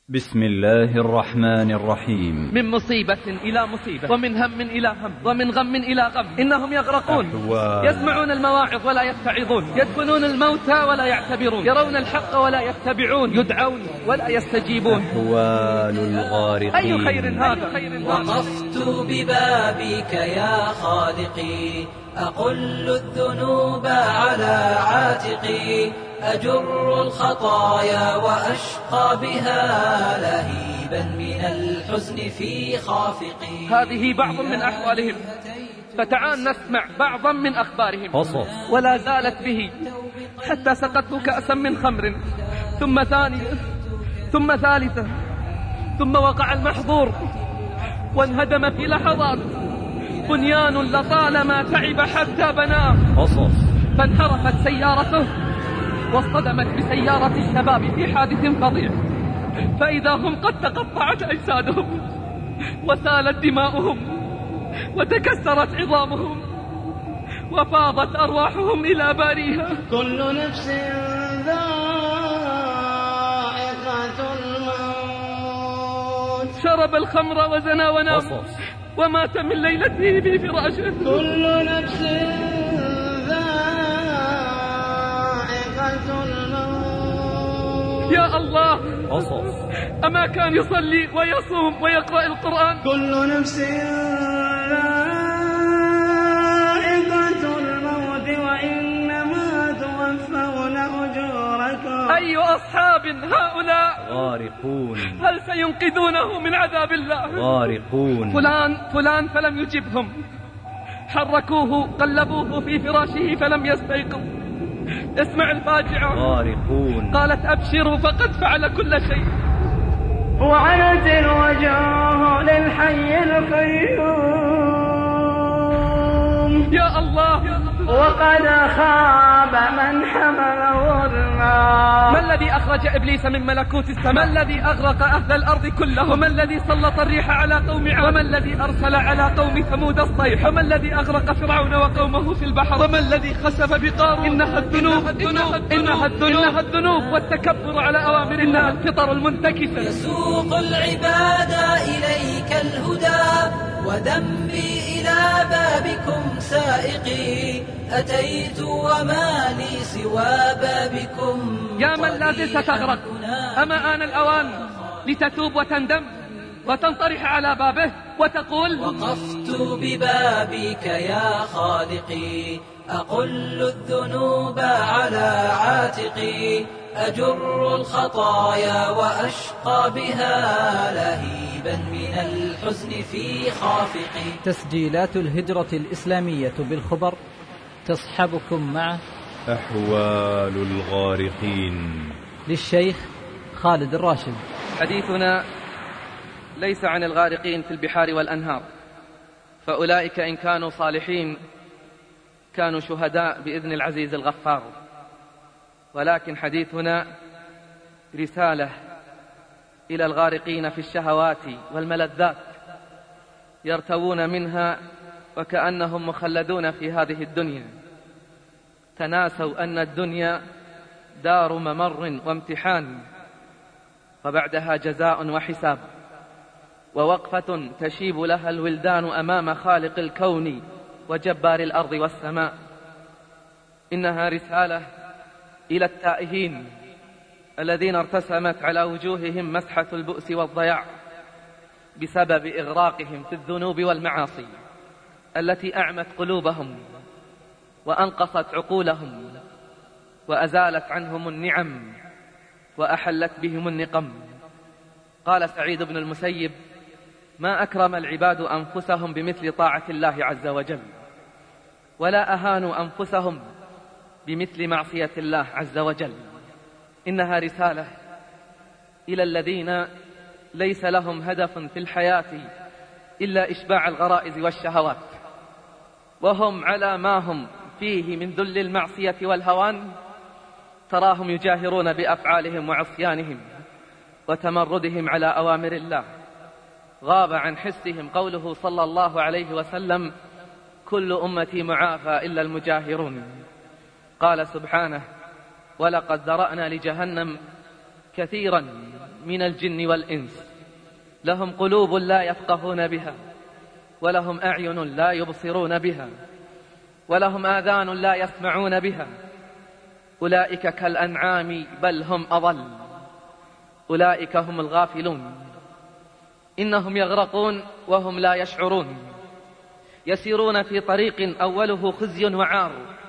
بسم الله الرحمن الرحيم. من مصيبة إلى مصيبة، ومن هم إلى هم، ومن غم إلى غم، إنهم يغرقون. يسمعون المواعظ ولا يتعظون، يدفنون الموتى ولا يعتبرون، يرون الحق ولا يتبعون، يدعون ولا يستجيبون. أحوال الغارقين. أي خير هذا؟ وقفت ببابك يا خالقي، أقل الذنوب على عاتقي، أجر الخطايا وأشقى بها لهيبا من الحزن في خافقي. هذه بعض من أحوالهم، فتعال نسمع بعضا من أخبارهم. قصص. ولا زالت به حتى سقطت كأسا من خمر، ثم ثانية، ثم ثالثة، ثم وقع المحظور وانهدم في لحظات بنيان لطالما تعب حتى بناه. قصص. فانحرفت سيارته واصطدمت بسيارة الشباب في حادث فظيع، فإذا هم قد تقطعت أجسادهم وسالت دماؤهم وتكسرت عظامهم وفاضت أرواحهم إلى باريها. كل نفس ذائقة الموت. شرب الخمر وزنى ونام ومات من ليلته في فراشه. كل نفس ذائقة الموت. يا الله، قصص. أما كان يصلي ويصوم ويقرأ القرآن؟ كل نفس ذائقة الموت وإنما توفون أجوركم. أي أصحاب هؤلاء؟ غارقون. هل سينقذونه من عذاب الله؟ غارقون. فلان فلم يجبهم، حركوه قلبوه في فراشه فلم يستيقظ. اسمع الفاجعة. غارقون. قالت أبشروا فقد فعل كل شيء. وعنت الوجوه للحي القيوم. يا الله، وقد خاب من حمل ظلما. ما الذي أخرج إبليس من ملكوت السماء؟ ما الذي أغرق أهل الأرض كلهم؟ وما الذي سلط الريح على قوم عاد؟ وما الذي أرسل على قوم ثمود الصيح؟ وما الذي أغرق فرعون وقومه في البحر؟ وما الذي خسف بقارون؟ إنها الذنوب والتكبر على أوامر الله، إنها الفطر المنتكسة. يسوق العباد إليك الهدى وذنبي إلى بابكم سائقي، أتيت وما لي سوى بابكم. يا من لا زلت تغرق، أما آن الأوان لتتوب وتندم وتنطرح على بابه وتقول: وقفت ببابك يا خالقي، أقل الذنوب على عاتقي، أجر الخطايا وأشقى بها لهيبا من الحزن في خافقي. تسجيلات الهجرة الإسلامية بالخبر تصحبكم مع أحوال الغارقين للشيخ خالد الراشد. حديثنا ليس عن الغارقين في البحار والأنهار، فأولئك إن كانوا صالحين كانوا شهداء بإذن العزيز الغفار، ولكن حديثنا رسالة إلى الغارقين في الشهوات والملذات، يرتوون منها وكأنهم مخلدون في هذه الدنيا، تناسوا أن الدنيا دار ممر وامتحان، وبعدها جزاء وحساب، ووقفة تشيب لها الولدان أمام خالق الكون وجبار الأرض والسماء. إنها رسالة إلى التائهين الذين ارتسمت على وجوههم مسحة البؤس والضياع بسبب إغراقهم في الذنوب والمعاصي التي أعمت قلوبهم وأنقصت عقولهم وأزالت عنهم النعم وأحلت بهم النقم. قال سعيد بن المسيب: ما أكرم العباد أنفسهم بمثل طاعة الله عز وجل، ولا أهانوا أنفسهم بمثل معصية الله عز وجل. إنها رسالة إلى الذين ليس لهم هدف في الحياة إلا إشباع الغرائز والشهوات، وهم على ما هم فيه من ذل المعصية والهوان، تراهم يجاهرون بأفعالهم وعصيانهم وتمردهم على أوامر الله. غاب عن حسهم قوله صلى الله عليه وسلم: كل أمتي معافى إلا المجاهرون. قال سبحانه: ولقد ذرأنا لجهنم كثيرا من الجن والإنس لهم قلوب لا يفقهون بها، ولهم أعين لا يبصرون بها، ولهم آذان لا يسمعون بها، أولئك كالأنعام بل هم أضل، أولئك هم الغافلون، إنهم يغرقون وهم لا يشعرون، يسيرون في طريق أوله خزي وعار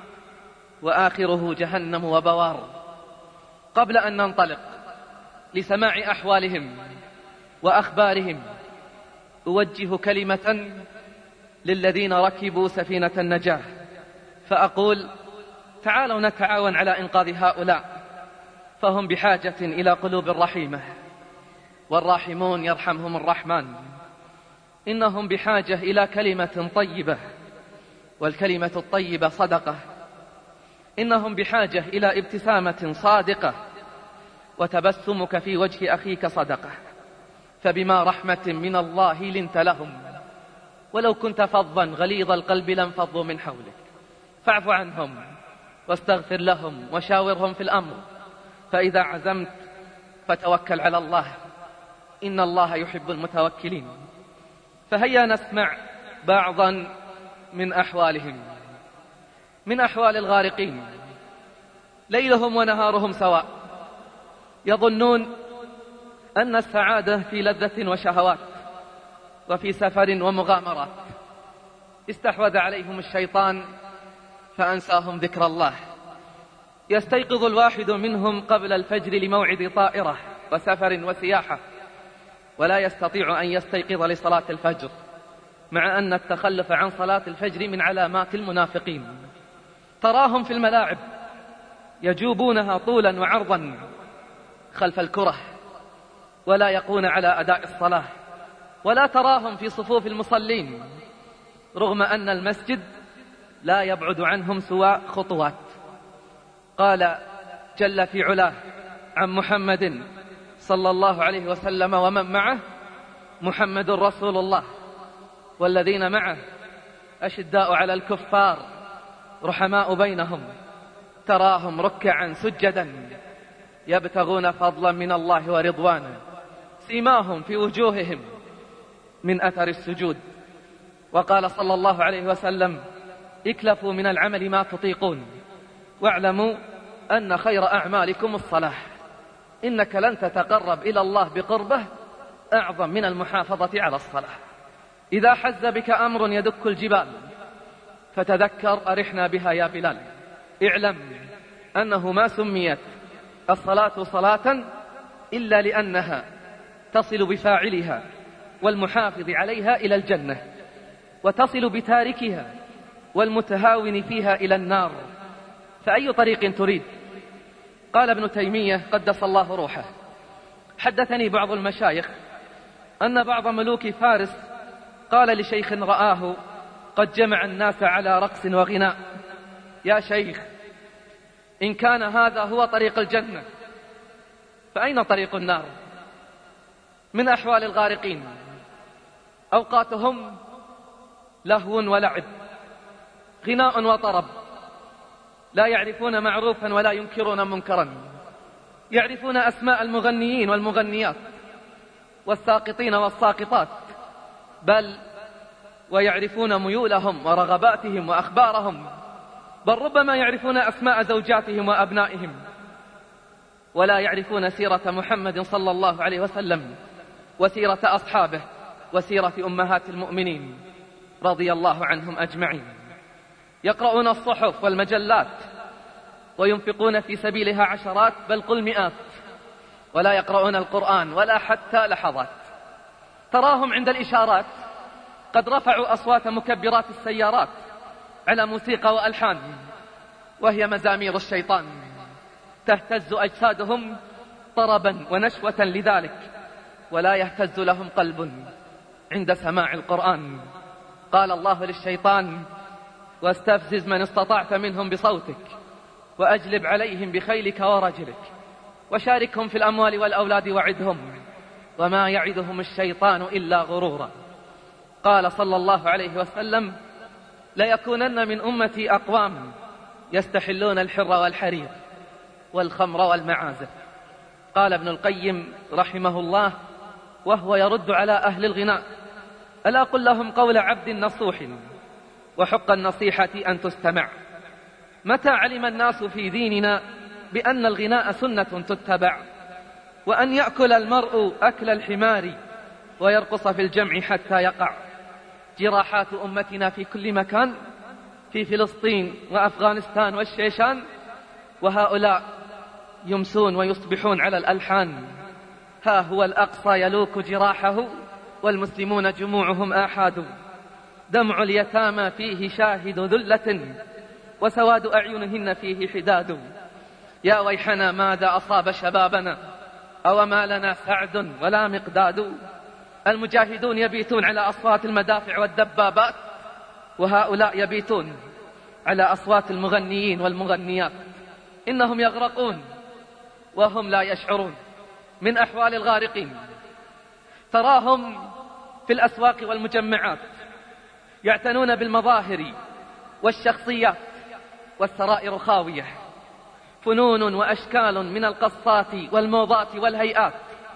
وآخره جهنم وبوار. قبل أن ننطلق لسماع أحوالهم وأخبارهم أوجه كلمة للذين ركبوا سفينة النجاة، فأقول: تعالوا نتعاون على إنقاذ هؤلاء، فهم بحاجة إلى قلوب رحيمة، والراحمون يرحمهم الرحمن. إنهم بحاجة إلى كلمة طيبة، والكلمة الطيبة صدقة. إنهم بحاجة إلى ابتسامة صادقة، وتبسمك في وجه أخيك صدقة. فبما رحمة من الله لنت لهم، ولو كنت فظا غليظ القلب لانفضوا من حولك، فاعف عنهم واستغفر لهم وشاورهم في الأمر، فإذا عزمت فتوكل على الله، إن الله يحب المتوكلين. فهيا نسمع بعضا من أحوالهم. من أحوال الغارقين: ليلهم ونهارهم سواء، يظنون أن السعادة في لذة وشهوات، وفي سفر ومغامرات. استحوذ عليهم الشيطان فأنساهم ذكر الله. يستيقظ الواحد منهم قبل الفجر لموعد طائرة وسفر وسياحة، ولا يستطيع أن يستيقظ لصلاة الفجر، مع أن التخلف عن صلاة الفجر من علامات المنافقين. تراهم في الملاعب يجوبونها طولا وعرضا خلف الكرة، ولا يقون على أداء الصلاة، ولا تراهم في صفوف المصلين، رغم أن المسجد لا يبعد عنهم سوى خطوات. قال جل في علاه عن محمد صلى الله عليه وسلم ومن معه: محمد رسول الله والذين معه أشداء على الكفار رحماء بينهم، تراهم ركعا سجدا يبتغون فضلا من الله ورضوانا، سيماهم في وجوههم من أثر السجود. وقال صلى الله عليه وسلم: اكلفوا من العمل ما تطيقون، واعلموا أن خير أعمالكم الصلاة، إنك لن تتقرب إلى الله بقربه أعظم من المحافظة على الصلاة. إذا حز بك أمر يدك الجبال فتذكر أرحنا بها يا بلال، اعلم أنه ما سميت الصلاة صلاة إلا لأنها تصل بفاعلها والمحافظ عليها إلى الجنة، وتصل بتاركها والمتهاون فيها إلى النار، فأي طريق تريد؟ قال ابن تيمية قدس الله روحه: حدثني بعض المشايخ أن بعض ملوك فارس قال لشيخ رآه قد جمع الناس على رقص وغناء: يا شيخ، إن كان هذا هو طريق الجنة فأين طريق النار؟ من أحوال الغارقين: أوقاتهم لهو ولعب، غناء وطرب، لا يعرفون معروفا ولا ينكرون منكرا، يعرفون أسماء المغنيين والمغنيات والساقطين والساقطات، بل ويعرفون ميولهم ورغباتهم وأخبارهم، بل ربما يعرفون أسماء زوجاتهم وأبنائهم، ولا يعرفون سيرة محمد صلى الله عليه وسلم وسيرة أصحابه وسيرة أمهات المؤمنين رضي الله عنهم أجمعين. يقرؤون الصحف والمجلات وينفقون في سبيلها عشرات بل قل مئات، ولا يقرؤون القرآن ولا حتى لحظات. تراهم عند الإشارات قد رفعوا أصوات مكبرات السيارات على موسيقى وألحان، وهي مزامير الشيطان، تهتز أجسادهم طربا ونشوة لذلك، ولا يهتز لهم قلب عند سماع القرآن. قال الله للشيطان: واستفزز من استطعت منهم بصوتك وأجلب عليهم بخيلك ورجلك وشاركهم في الأموال والأولاد وعدهم وما يعدهم الشيطان إلا غرورا. قال صلى الله عليه وسلم: ليكونن من أمتي أقوام يستحلون الحر والحرير والخمر والمعازف. قال ابن القيم رحمه الله وهو يرد على أهل الغناء: ألا قل لهم قول عبد نصوح وحق النصيحة أن تستمع. متى علم الناس في ديننا بأن الغناء سنة تتبع، وأن يأكل المرء أكل الحمار ويرقص في الجمع حتى يقع. جراحات أمتنا في كل مكان، في فلسطين وأفغانستان والشيشان، وهؤلاء يمسون ويصبحون على الألحان. ها هو الأقصى يلوك جراحه والمسلمون جموعهم آحاد. دمع اليتامى فيه شاهد ذلة وسواد أعينهن فيه حداد. يا ويحنا ماذا أصاب شبابنا أو ما لنا سعد ولا مقداد. المجاهدون يبيتون على أصوات المدافع والدبابات، وهؤلاء يبيتون على أصوات المغنيين والمغنيات. إنهم يغرقون وهم لا يشعرون. من أحوال الغارقين تراهم في الأسواق والمجمعات يعتنون بالمظاهر والشخصيات، والسرائر خاوية. فنون وأشكال من القصات والموضات والهيئات،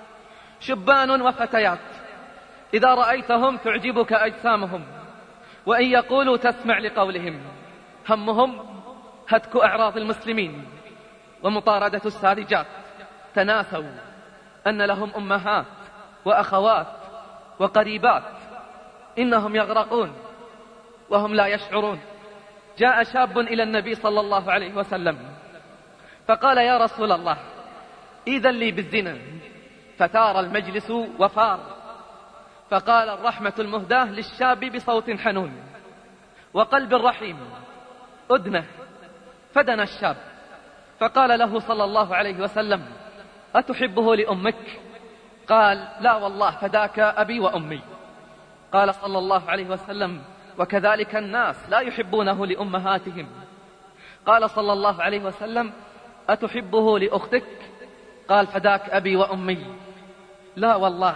شبان وفتيات، إذا رأيتهم تعجبك أجسامهم، وإن يقولوا تسمع لقولهم. همهم هتك أعراض المسلمين ومطاردة الساذجات. تناسوا أن لهم أمهات وأخوات وقريبات. إنهم يغرقون وهم لا يشعرون. جاء شاب إلى النبي صلى الله عليه وسلم فقال: يا رسول الله، إذن لي بالزنا. فتار المجلس وفار. فقال الرحمة المهداة للشاب بصوت حنون وقلب رحيم: أدنه. فدنا الشاب فقال له صلى الله عليه وسلم: أتحبه لأمك؟ قال: لا والله، فداك أبي وأمي. قال صلى الله عليه وسلم: وكذلك الناس لا يحبونه لأمهاتهم. قال صلى الله عليه وسلم: أتحبه لأختك؟ قال: فداك أبي وأمي. لا والله.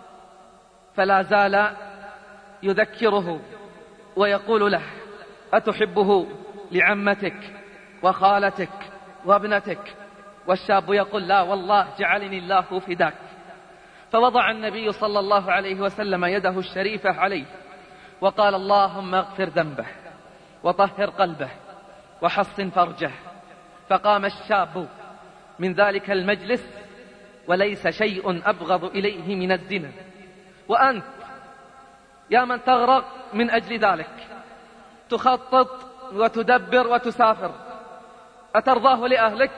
فلا زال يذكره ويقول له: أتحبه لعمتك وخالتك وابنتك؟ والشاب يقول: لا والله، جعلني الله فداك. فوضع النبي صلى الله عليه وسلم يده الشريفة عليه وقال: اللهم اغفر ذنبه وطهر قلبه وحصن فرجه. فقام الشاب من ذلك المجلس وليس شيء أبغض إليه من الزنا. وأنت يا من تغرق من أجل ذلك، تخطط وتدبر وتسافر، أترضاه لأهلك؟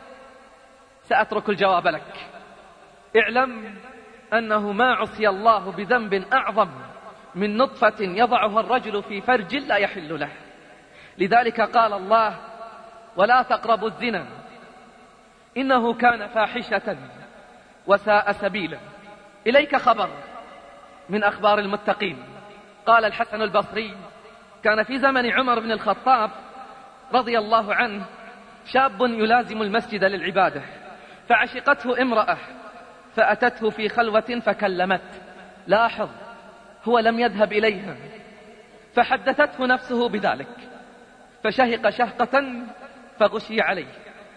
سأترك الجواب لك. اعلم أنه ما عصي الله بذنب أعظم من نطفة يضعها الرجل في فرج لا يحل له. لذلك قال الله: ولا تقربوا الزنا إنه كان فاحشة وساء سبيلا. إليك خبر من أخبار المتقين. قال الحسن البصري: كان في زمن عمر بن الخطاب رضي الله عنه شاب يلازم المسجد للعبادة، فعشقته امرأة فأتته في خلوة فكلمت. لاحظ، هو لم يذهب إليها، فحدثته نفسه بذلك، فشهق شهقة فغشي عليه،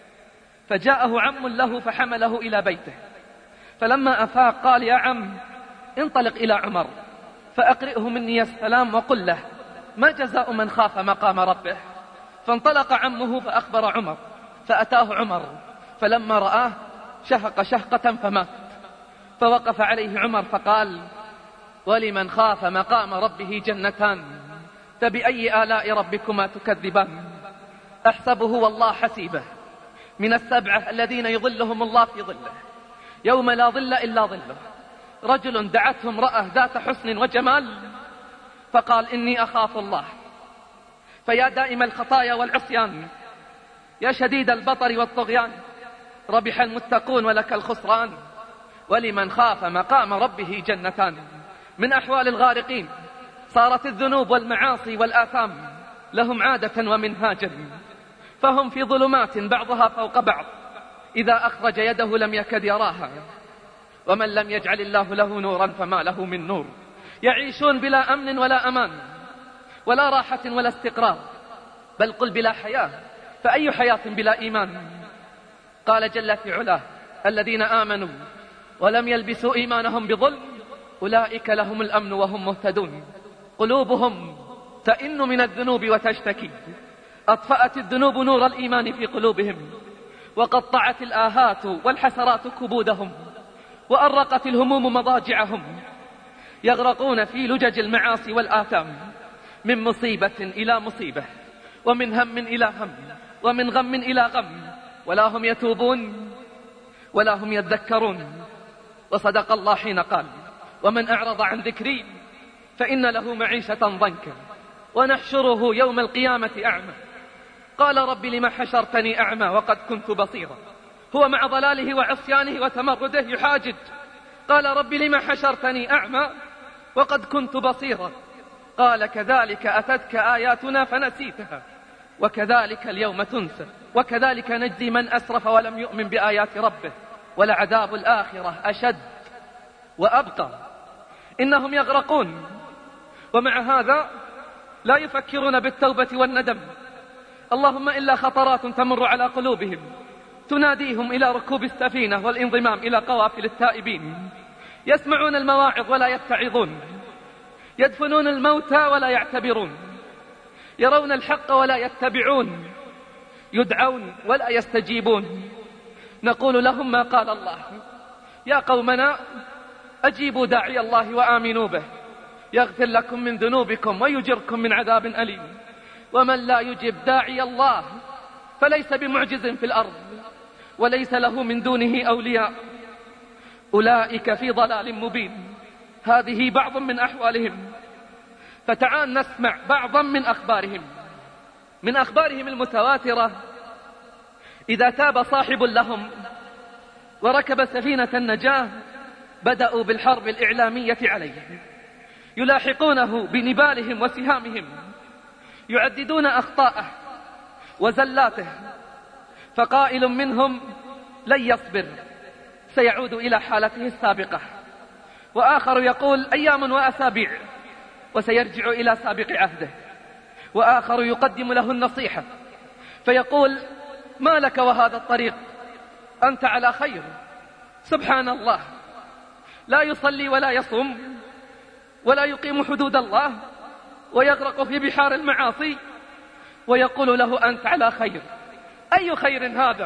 فجاءه عم له فحمله إلى بيته. فلما أفاق قال: يا عم، انطلق إلى عمر فأقرئه مني السلام وقل له: ما جزاء من خاف مقام ربه؟ فانطلق عمه فأخبر عمر، فأتاه عمر، فلما رآه شهق شهقة فمات. فوقف عليه عمر فقال: ولمن خاف مقام ربه جنتان، فبأي آلاء ربكما تكذبان؟ أحسبه والله حسيبه من السبعة الذين يظلهم الله في ظله يوم لا ظل إلا ظله. رجل دعته امرأة ذات حسن وجمال فقال: إني أخاف الله. فيا دائم الخطايا والعصيان، يا شديد البطر والطغيان، ربح المتقون ولك الخسران. ولمن خاف مقام ربه جنتان. من أحوال الغارقين صارت الذنوب والمعاصي والآثام لهم عادة ومنهاجا، فهم في ظلمات بعضها فوق بعض، إذا أخرج يده لم يكد يراها. ومن لم يجعل الله له نورا فما له من نور. يعيشون بلا أمن ولا أمان ولا راحة ولا استقرار، بل قل بلا حياة، فأي حياة بلا إيمان؟ قال جل في علاه: الذين آمنوا ولم يلبسوا إيمانهم بظلم أولئك لهم الأمن وهم مهتدون. قلوبهم تئن من الذنوب وتشتكي، أطفأت الذنوب نور الإيمان في قلوبهم، وقطعت الآهات والحسرات كبودهم، وأرقت الهموم مضاجعهم، يغرقون في لجج المعاصي والآثام، من مصيبة إلى مصيبة، ومن هم إلى هم، ومن غم إلى غم، ولا هم يتوبون ولا هم يذكرون. وصدق الله حين قال: ومن أعرض عن ذكري فإن له معيشة ضنكا ونحشره يوم القيامة أعمى. قال: رب لم حشرتني أعمى وقد كنت بصيرا. هو مع ضلاله وعصيانه وتمرده يحاجج، قال: رب لم حشرتني أعمى وقد كنت بصيرا. قال: كذلك أتتك آياتنا فنسيتها وكذلك اليوم تنسى. وكذلك نجزي من أسرف ولم يؤمن بآيات ربه، ولعذاب الآخرة أشد وأبقى. إنهم يغرقون، ومع هذا لا يفكرون بالتوبة والندم، اللهم إلا خطرات تمر على قلوبهم تناديهم إلى ركوب السفينة والانضمام إلى قوافل التائبين. يسمعون المواعظ ولا يتعظون، يدفنون الموتى ولا يعتبرون، يرون الحق ولا يتبعون، يدعون ولا يستجيبون. نقول لهم ما قال الله: يا قومنا أجيبوا داعي الله وآمنوا به يغفر لكم من ذنوبكم ويجركم من عذاب أليم. ومن لا يجب داعي الله فليس بمعجز في الأرض وليس له من دونه أولياء، أولئك في ضلال مبين. هذه بعض من أحوالهم، فتعال نسمع بعضا من أخبارهم. من أخبارهم المتواترة: إذا تاب صاحب لهم وركب سفينة النجاة بدأوا بالحرب الإعلامية عليه، يلاحقونه بنبالهم وسهامهم، يعددون أخطاءه وزلاته، فقائل منهم لن يصبر سيعود إلى حالته السابقة، وآخر يقول أيام وأسابيع وسيرجع إلى سابق عهده، وآخر يقدم له النصيحة فيقول ما لك وهذا الطريق، أنت على خير. سبحان الله، لا يصلي ولا يصوم ولا يقيم حدود الله ويغرق في بحار المعاصي، ويقول له أنت على خير. أي خير هذا؟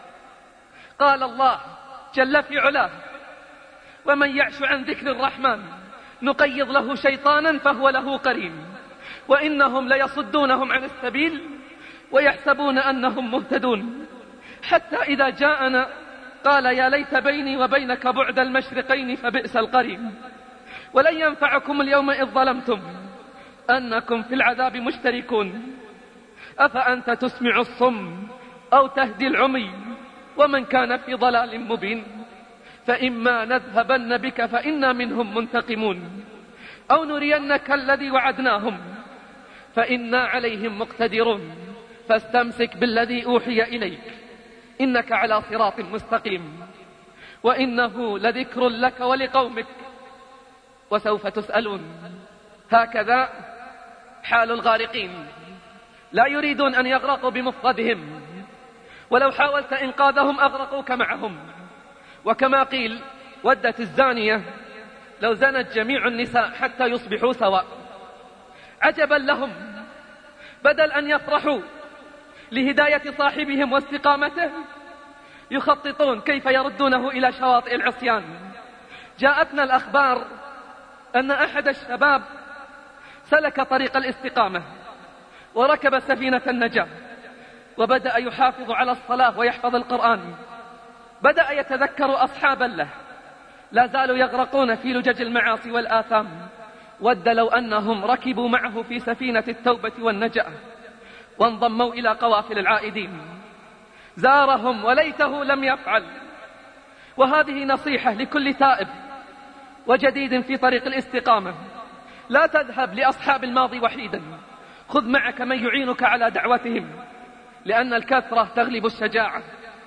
قال الله جل في علاه: ومن يعش عن ذكر الرحمن نقيض له شيطانا فهو له قرين وإنهم ليصدونهم عن السبيل ويحسبون أنهم مهتدون، حتى إذا جاءنا قال يا ليت بيني وبينك بعد المشرقين فبئس القرين. ولن ينفعكم اليوم إذ ظلمتم أنكم في العذاب مشتركون، أفأنت تسمع الصم أو تهدي العمي ومن كان في ضلال مبين. فإما نذهبن بك فإنا منهم منتقمون أو نرينك الذي وعدناهم فإنا عليهم مقتدرون فاستمسك بالذي أوحي إليك إنك على صراط مستقيم وإنه لذكر لك ولقومك وسوف تسألون. هكذا حال الغارقين، لا يريدون أن يغرقوا بمفردهم، ولو حاولت إنقاذهم أغرقوك معهم. وكما قيل ودت الزانية لو زنت جميع النساء حتى يصبحوا سواء. عجبا لهم، بدل أن يفرحوا لهداية صاحبهم واستقامته يخططون كيف يردونه إلى شواطئ العصيان. جاءتنا الأخبار أن أحد الشباب سلك طريق الاستقامة وركب سفينة النجاة وبدأ يحافظ على الصلاة ويحفظ القرآن، بدأ يتذكر أصحابا له لا زالوا يغرقون في لجج المعاصي والآثام. ود لو أنهم ركبوا معه في سفينة التوبة والنجاة وانضموا إلى قوافل العائدين. زارهم وليته لم يفعل. وهذه نصيحة لكل تائب وجديد في طريق الاستقامة: لا تذهب لأصحاب الماضي وحيدا، خذ معك من يعينك على دعوتهم، لأن الكثرة تغلب الشجاعة.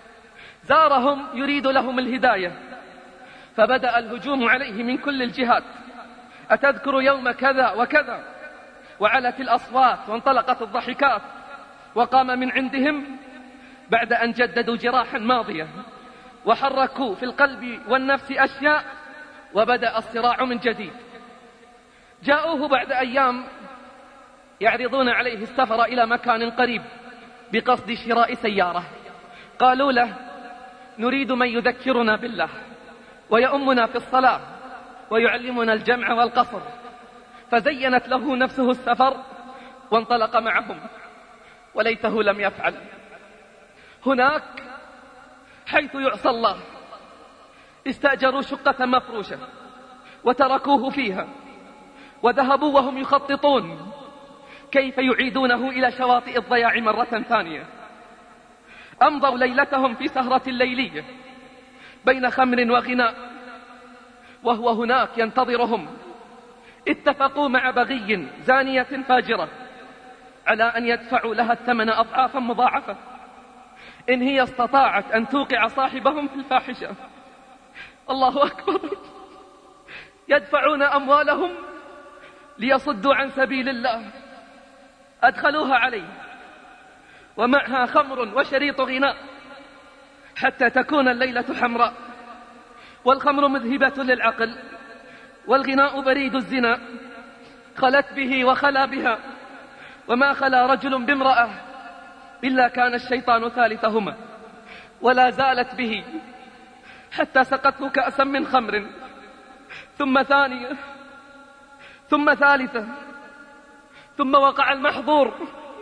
زارهم يريد لهم الهداية، فبدأ الهجوم عليه من كل الجهات: أتذكر يوم كذا وكذا؟ وعلت الأصوات وانطلقت الضحكات. وقام من عندهم بعد أن جددوا جراحا ماضية وحركوا في القلب والنفس أشياء، وبدأ الصراع من جديد. جاءوه بعد أيام يعرضون عليه السفر إلى مكان قريب بقصد شراء سيارة. قالوا له: نريد من يذكرنا بالله ويؤمنا في الصلاة ويعلمنا الجمع والقصر. فزينت له نفسه السفر وانطلق معهم، وليته لم يفعل. هناك حيث يعصى الله استأجروا شقة مفروشة وتركوه فيها، وذهبوا وهم يخططون كيف يعيدونه إلى شواطئ الضياع مرة ثانية. أمضوا ليلتهم في سهرة ليلية بين خمر وغناء، وهو هناك ينتظرهم. اتفقوا مع بغي زانية فاجرة على أن يدفعوا لها الثمن أضعافا مضاعفة إن هي استطاعت أن توقع صاحبهم في الفاحشة. الله أكبر! يدفعون أموالهم ليصدوا عن سبيل الله. أدخلوها عليه ومعها خمر وشريط غناء حتى تكون الليلة حمراء، والخمر مذهبة للعقل، والغناء بريد الزنا. خلت به وخلا بها، وما خلا رجل بامرأة إلا كان الشيطان ثالثهما، ولا زالت به حتى سقته كأسا من خمر، ثم ثانية، ثم ثالثة، ثم وقع المحظور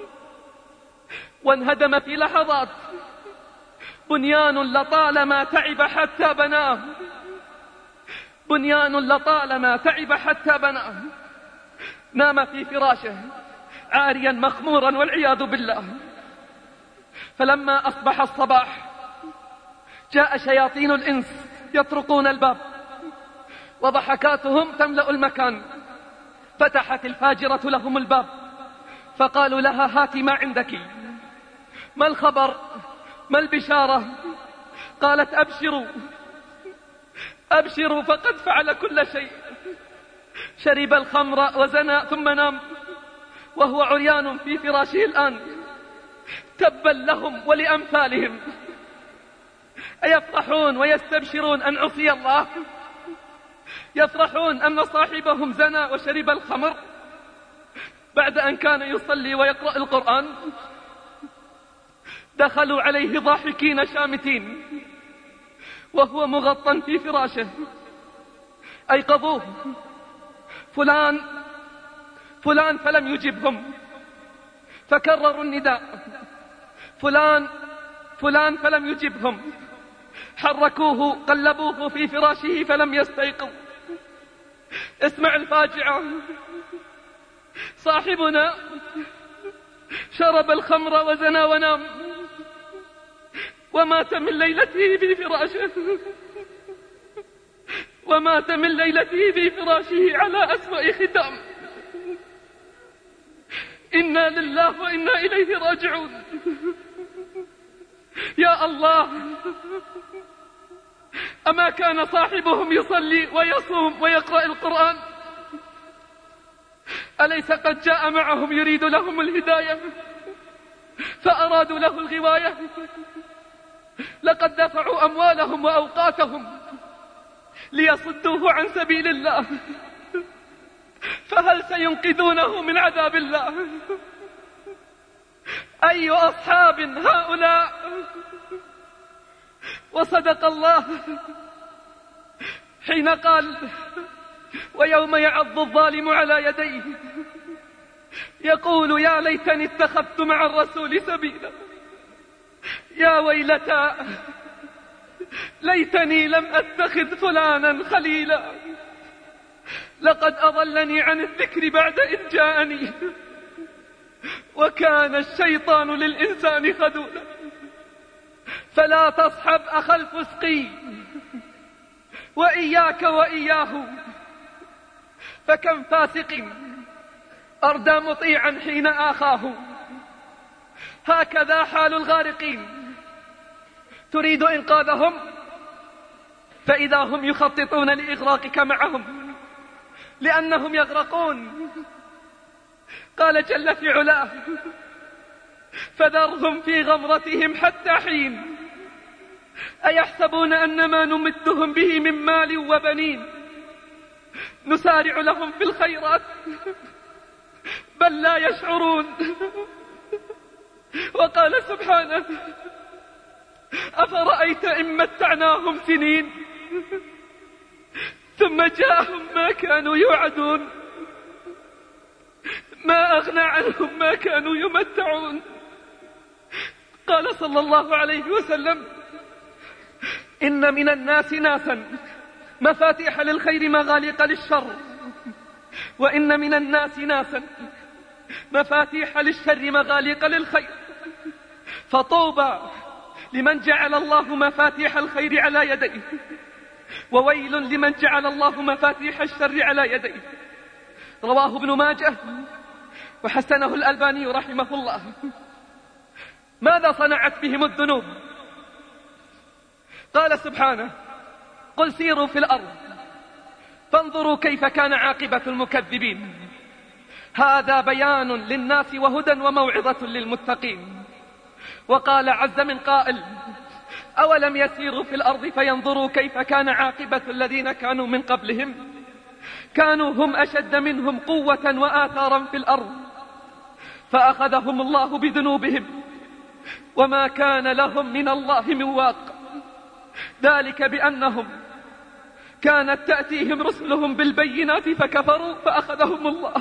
وانهدم في لحظات. بنيان لطالما تعب حتى بناه، بنيان لطالما تعب حتى بناه. نام في فراشه عاريا مخمورا والعياذ بالله. فلما أصبح الصباح جاء شياطين الإنس يطرقون الباب، وضحكاتهم تملأ المكان. فتحت الفاجرة لهم الباب فقالوا لها: هاتي ما عندك، ما الخبر، ما البشارة؟ قالت: أبشروا أبشروا فقد فعل كل شيء. شرب الخمر وزنى ثم نام وهو عريان في فراشه الآن. تبا لهم ولأمثالهم، أيفرحون ويستبشرون أن عصي الله؟ يفرحون أن صاحبهم زنى وشرب الخمر بعد أن كان يصلي ويقرأ القرآن؟ دخلوا عليه ضاحكين شامتين وهو مغطى في فراشه. أيقظوه: فلان فلان، فلم يجبهم. فكرروا النداء: فلان فلان، فلم يجبهم. حركوه قلبوه في فراشه فلم يستيقظ. اسمع الفاجعة: صاحبنا شرب الخمر وزنى ونام ومات من ليلته في فراشه، ومات من ليلته في فراشه على أسوأ ختام. إنا لله وإنا إليه راجعون. يا الله، أما كان صاحبهم يصلي ويصوم ويقرأ القرآن؟ أليس قد جاء معهم يريد لهم الهداية فأرادوا له الغواية؟ لقد دفعوا أموالهم وأوقاتهم ليصدوه عن سبيل الله، فهل سينقذونه من عذاب الله؟ أي أصحاب هؤلاء؟ وصدق الله حين قال: ويوم يعض الظالم على يديه يقول يا ليتني اتخذت مع الرسول سبيلا، يا ويلتى ليتني لم أتخذ فلانا خليلا، لقد أضلني عن الذكر بعد إذ جاءني، وكان الشيطان للإنسان خذولا. فلا تصحب أخا الفسقي، وإياك وإياه، فكم فاسق أردى مطيعا حين آخاه. هكذا حال الغارقين. تريد إنقاذهم فإذا هم يخططون لإغراقك معهم لأنهم يغرقون. قال جل في علاه: فذرهم في غمرتهم حتى حين. أيحسبون أن ما نمدهم به من مال وبنين نسارع لهم في الخيرات بل لا يشعرون. وقال سبحانه أفرأيت إن متعناهم سنين ثم جاءهم ما كانوا يوعدون ما أغنى عنهم ما كانوا يمتعون. قال صلى الله عليه وسلم إن من الناس ناسا مفاتيح للخير مغاليق للشر، وإن من الناس ناسا مفاتيح للشر مغاليق للخير، فطوبى لمن جعل الله مفاتيح الخير على يديه، وويل لمن جعل الله مفاتيح الشر على يديه. رواه ابن ماجه وحسنه الألباني رحمه الله. ماذا صنعت بهم الذنوب؟ قال سبحانه قل سيروا في الأرض فانظروا كيف كان عاقبة المكذبين. هذا بيان للناس وهدى وموعظة للمتقين. وقال عز من قائل أولم يسيروا في الأرض فينظروا كيف كان عاقبة الذين كانوا من قبلهم كانوا هم أشد منهم قوة وآثارا في الأرض فأخذهم الله بذنوبهم وما كان لهم من الله من واق. ذلك بأنهم كانت تأتيهم رسلهم بالبينات فكفروا فأخذهم الله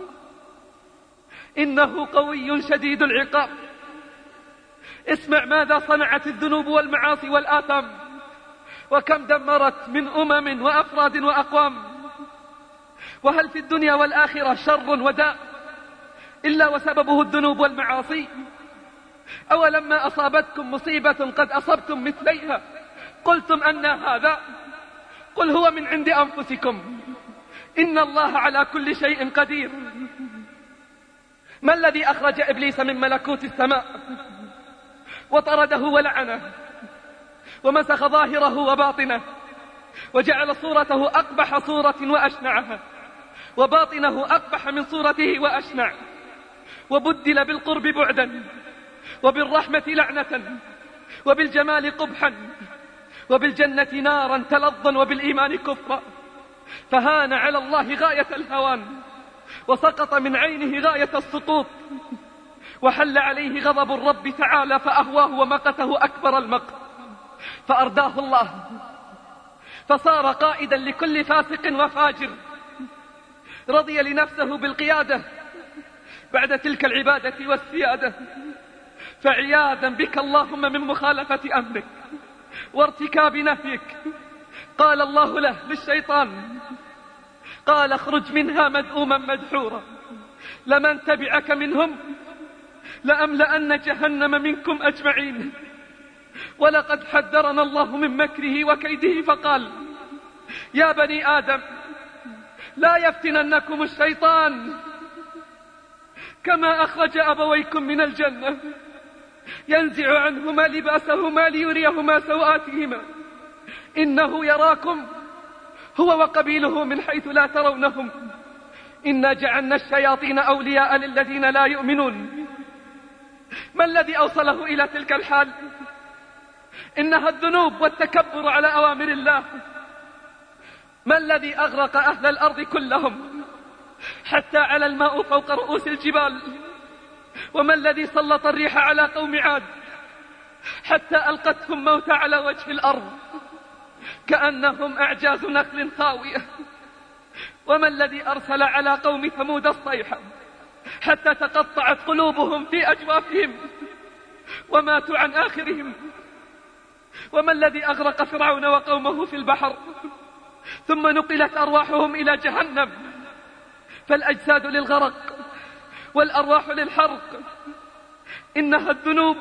إنه قوي شديد العقاب. اسمع ماذا صنعت الذنوب والمعاصي والآثام وكم دمرت من أمم وأفراد وأقوام. وهل في الدنيا والآخرة شر وداء إلا وسببه الذنوب والمعاصي؟ أولما أصابتكم مصيبة قد أصبتم مثليها قلتم أن هذا؟ قل هو من عند أنفسكم إن الله على كل شيء قدير. ما الذي أخرج إبليس من ملكوت السماء وطرده ولعنه ومسخ ظاهره وباطنه وجعل صورته أقبح صورة وأشنعها وباطنه أقبح من صورته وأشنع، وبدل بالقرب بعدا وبالرحمة لعنة وبالجمال قبحا وبالجنة نارا تلظا وبالإيمان كفرا، فهان على الله غاية الهوان وسقط من عينه غاية السقوط، وحل عليه غضب الرب تعالى فأهواه ومقته أكبر المقت، فأرداه الله فصار قائدا لكل فاسق وفاجر، رضي لنفسه بالقيادة بعد تلك العبادة والسيادة. فعياذا بك اللهم من مخالفة أمرك وارتكاب نهيك. قال الله له للشيطان قال اخرج منها مذءوما مدحورا لمن تبعك منهم لأملأن جهنم منكم أجمعين. ولقد حذرنا الله من مكره وكيده فقال يا بني آدم لا يفتننكم الشيطان كما أخرج أبويكم من الجنة ينزع عنهما لباسهما ليريهما سوآتهما إنه يراكم هو وقبيله من حيث لا ترونهم إنا جعلنا الشياطين أولياء للذين لا يؤمنون. ما الذي أوصله إلى تلك الحال؟ إنها الذنوب والتكبر على أوامر الله. ما الذي أغرق أهل الأرض كلهم حتى على الماء فوق رؤوس الجبال؟ وما الذي سلط الريح على قوم عاد حتى ألقتهم موتى على وجه الأرض كأنهم أعجاز نخل خاوية؟ وما الذي أرسل على قوم ثمود الصيحة حتى تقطعت قلوبهم في أجوافهم وماتوا عن آخرهم؟ وما الذي أغرق فرعون وقومه في البحر ثم نقلت أرواحهم إلى جهنم؟ فالأجساد للغرق والأرواح للحرق. إنها الذنوب.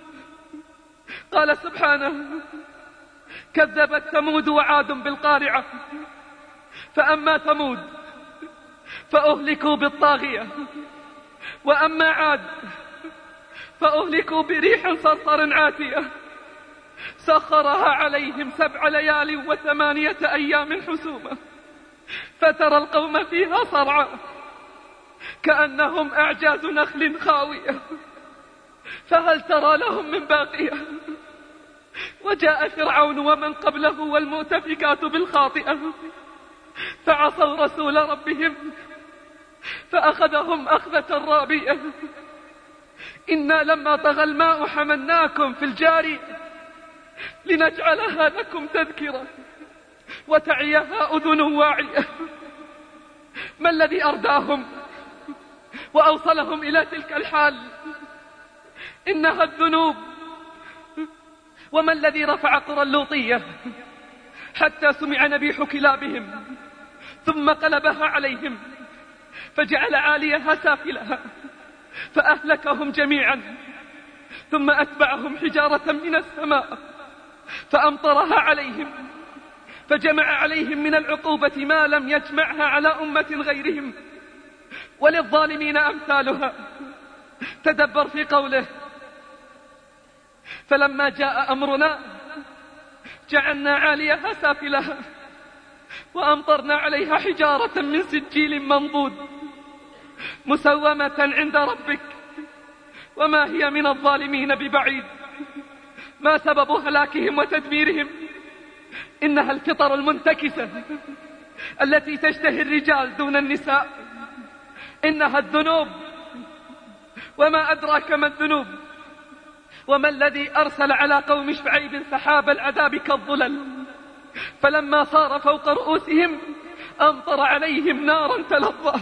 قال سبحانه كذبت ثمود وعاد بالقارعة فأما ثمود فأهلكوا بالطاغية وأما عاد فأهلكوا بريح صرصر عاتية سخرها عليهم 7 ليال و8 أيام حسوما فترى القوم فيها صرعى كأنهم أعجاز نخل خاوية فهل ترى لهم من باقية؟ وجاء فرعون ومن قبله والمؤتفكات بالخاطئة فعصوا رسول ربهم فأخذهم أخذة رابية. إنا لما طغى الماء حملناكم في الجاري لنجعلها لكم تذكرة وتعيها أذن واعية. ما الذي أرداهم وأوصلهم إلى تلك الحال؟ إنها الذنوب. وما الذي رفع قرى اللوطية حتى سمع نبيح كلابهم ثم قلبها عليهم فجعل عاليها سافلها فأهلكهم جميعا ثم أتبعهم حجارة من السماء فأمطرها عليهم فجمع عليهم من العقوبة ما لم يجمعها على أمة غيرهم. وللظالمين أمثالها. تدبر في قوله فلما جاء أمرنا جعلنا عاليها سافلها وأمطرنا عليها حجارة من سجيل منضود مسومة عند ربك وما هي من الظالمين ببعيد. ما سبب هلاكهم وتدميرهم؟ إنها الفطر المنتكسة التي تشتهي الرجال دون النساء. إنها الذنوب. وما أدراك ما الذنوب؟ وما الذي أرسل على قوم شعيب سحاب العذاب كالظلل فلما صار فوق رؤوسهم أمطر عليهم نارا تلظى.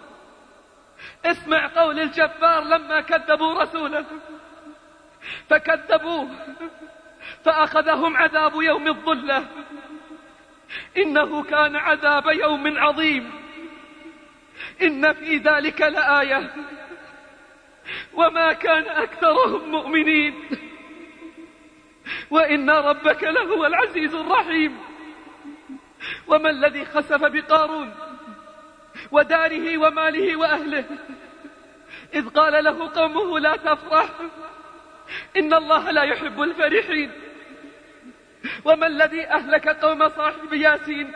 اسمع قول الجبار لما كذبوا رسوله فكذبوه فأخذهم عذاب يوم الظلة. إنه كان عذاب يوم عظيم. إن في ذلك لآية وما كان أكثرهم مؤمنين وإن ربك لهو العزيز الرحيم. وما الذي خسف بقارون وداره وماله وأهله إذ قال له قومه لا تفرح إن الله لا يحب الفرحين. وما الذي أهلك قوم صاحب ياسين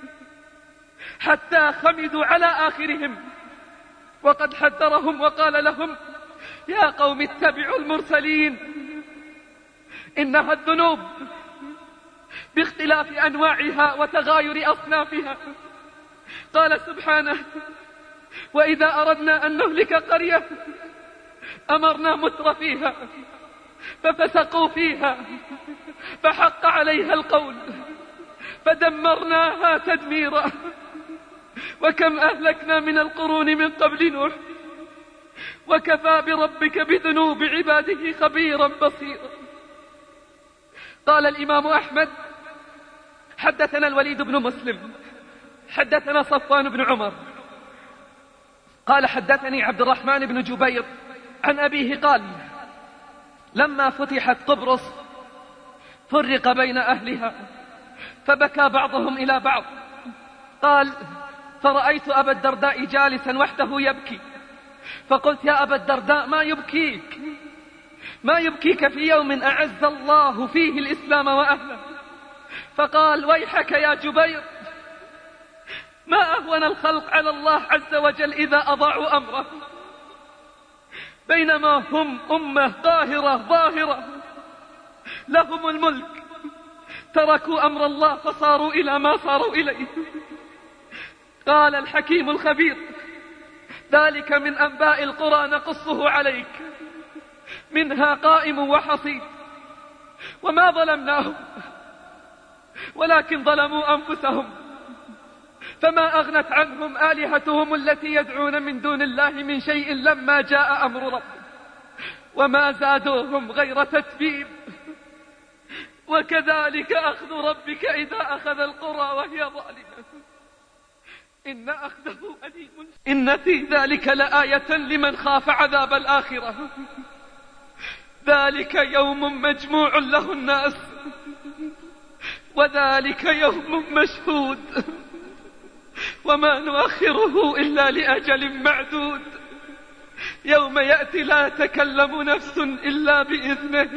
حتى خمدوا على آخرهم وقد حذرهم وقال لهم يا قوم اتبعوا المرسلين. إنها الذنوب باختلاف أنواعها وتغاير أصنافها. قال سبحانه وإذا أردنا أن نهلك قرية أمرنا متر فيها ففسقوا فيها فحق عليها القول فدمرناها تدميرا. وكم أهلكنا من القرون من قبل نوح وكفى بربك بذنوب عباده خبيرا بصيرا. قال الإمام أحمد حدثنا الوليد بن مسلم حدثنا صفوان بن عمر قال حدثني عبد الرحمن بن جبير عن أبيه قال لما فتحت قبرص فرق بين أهلها فبكى بعضهم إلى بعض. قال فرأيت أبا الدرداء جالسا وحده يبكي فقلت يا أبا الدرداء ما يبكيك في يوم أعز الله فيه الإسلام وأهله؟ فقال ويحك يا جبير ما أهون الخلق على الله عز وجل إذا أضاعوا أمره. بينما هم أمة قاهرة ظاهرة لهم الملك تركوا أمر الله فصاروا إلى ما صاروا إليه. قال الحكيم الخبير ذلك من أنباء القرى نقصه عليك منها قائم وحصيد. وما ظلمناهم ولكن ظلموا أنفسهم فما أغنت عنهم آلهتهم التي يدعون من دون الله من شيء لما جاء أمر ربهم وما زادوهم غير تتبيب. وكذلك أخذ ربك إذا أخذ القرى وهي ظالمة إن أخذه أليم. إن في ذلك لآية لمن خاف عذاب الآخرة. ذلك يوم مجموع له الناس وذلك يوم مشهود وما نؤخره إلا لأجل معدود. يوم يأتي لا تكلم نفس إلا بإذنه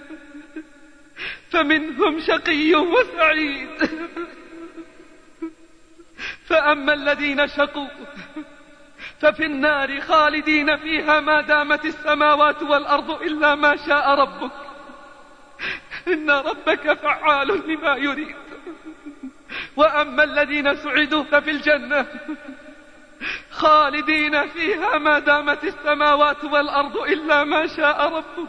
فمنهم شقي وسعيد. فأما الذين شقوا ففي النار خالدين فيها ما دامت السماوات والأرض إلا ما شاء ربك إن ربك فعال لما يريد. وأما الذين سعدوا ففي الجنة خالدين فيها ما دامت السماوات والأرض إلا ما شاء ربك.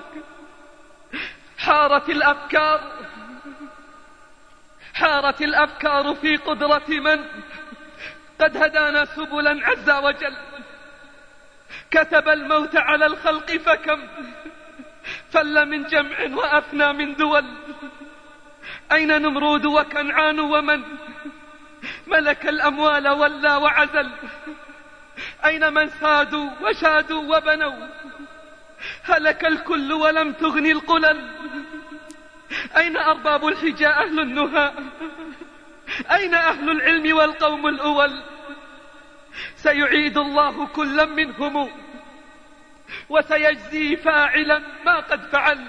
حارت الأفكار في قدرة من قد هدانا سبلا عز وجل. كتب الموت على الخلق فكم فل من جمع وأفنى من دول. أين نمرود وكنعان ومن ملك الأموال ولا وعزل؟ أين من سادوا وشادوا وبنوا؟ هلك الكل ولم تغني القلل. أين أرباب الحجى أهل النهى؟ أين أهل العلم والقوم الأول؟ سيعيد الله كلا منهم وسيجزي فاعلا ما قد فعل.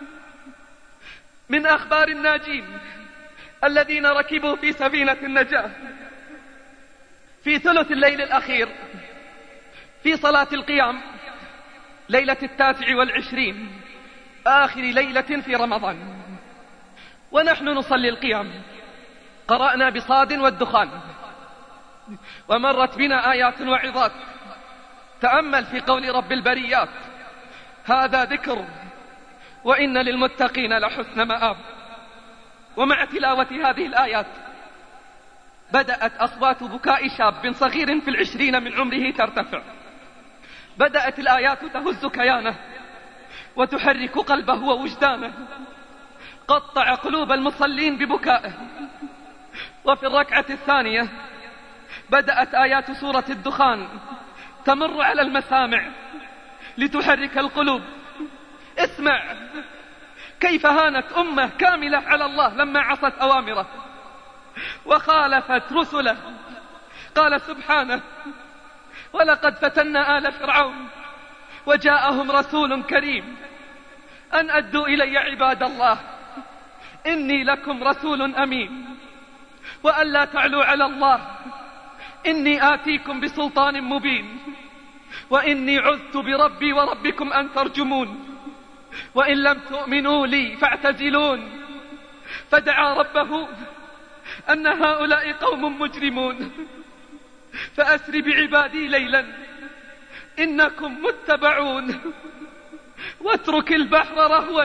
من أخبار الناجين الذين ركبوا في سفينة النجاة في ثلث الليل الأخير في صلاة القيام ليلة 29 آخر ليلة في رمضان، ونحن نصلي القيام قرأنا بصاد والدخان، ومرت بنا آيات وعظات. تأمل في قول رب البريات: هذا ذكر وإن للمتقين لحسن مآب. ومع تلاوة هذه الآيات بدأت أصوات بكاء شاب صغير في 20 من عمره ترتفع. بدأت الآيات تهز كيانه وتحرك قلبه ووجدانه. قطع قلوب المصلين ببكائه. وفي الركعة الثانية بدأت آيات سورة الدخان تمر على المسامع لتحرك القلوب. اسمع كيف هانت أمة كاملة على الله لما عصت أوامره وخالفت رسله. قال سبحانه: ولقد فتنا آل فرعون وجاءهم رسول كريم أن أدوا إلي عباد الله إني لكم رسول أمين وأن لا تعلوا على الله إني آتيكم بسلطان مبين وإني عذت بربي وربكم أن ترجمون وإن لم تؤمنوا لي فاعتزلون. فدعا ربه أن هؤلاء قوم مجرمون فأسر بعبادي ليلا إنكم متبعون واترك البحر رهوا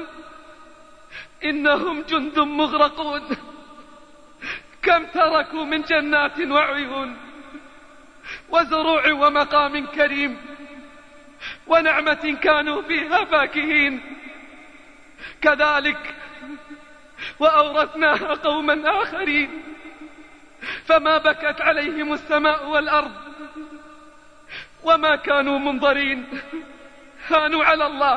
إنهم جند مغرقون. كم تركوا من جنات وعيون وزروع ومقام كريم ونعمة كانوا فيها فاكهين. كذلك وأورثناها قوما آخرين فما بكت عليهم السماء والأرض وما كانوا منظرين. هانوا على الله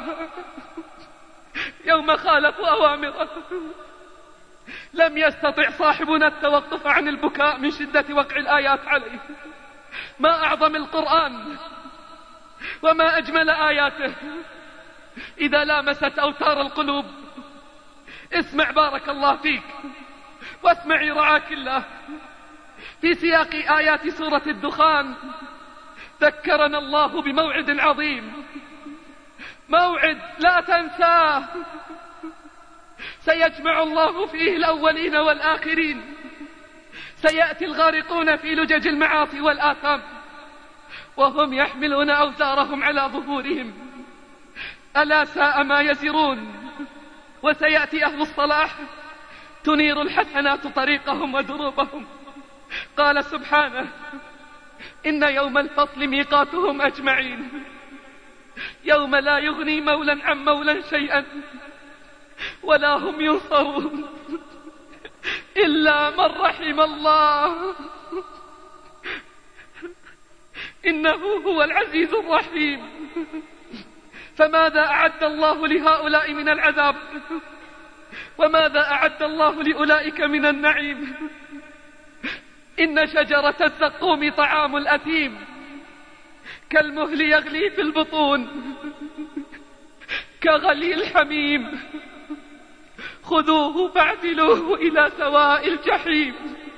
يوم خالفوا أوامره. لم يستطع صاحبنا التوقف عن البكاء من شدة وقع الآيات عليه. ما أعظم القرآن وما أجمل آياته إذا لامست أوتار القلوب. اسمع بارك الله فيك واسمعي رعاك الله. في سياق آيات سورة الدخان ذكرنا الله بموعد عظيم، موعد لا تنساه. سيجمع الله فيه الأولين والآخرين. سيأتي الغارقون في لجج المعاصي والآثام وهم يحملون أوزارهم على ظهورهم. ألا ساء ما يزرون. وسيأتي أهل الصلاح تنير الحسنات طريقهم ودروبهم. قال سبحانه: إن يوم الفصل ميقاتهم أجمعين يوم لا يغني مولا عن مولا شيئا ولا هم ينصرون إلا من رحم الله إنه هو العزيز الرحيم. فماذا أعد الله لهؤلاء من العذاب وماذا أعد الله لأولئك من النعيم؟ إن شجرة الزقوم طعام الأثيم كالمهل يغلي في البطون كغلي الحميم خذوه فاعدلوه إلى سواء الجحيم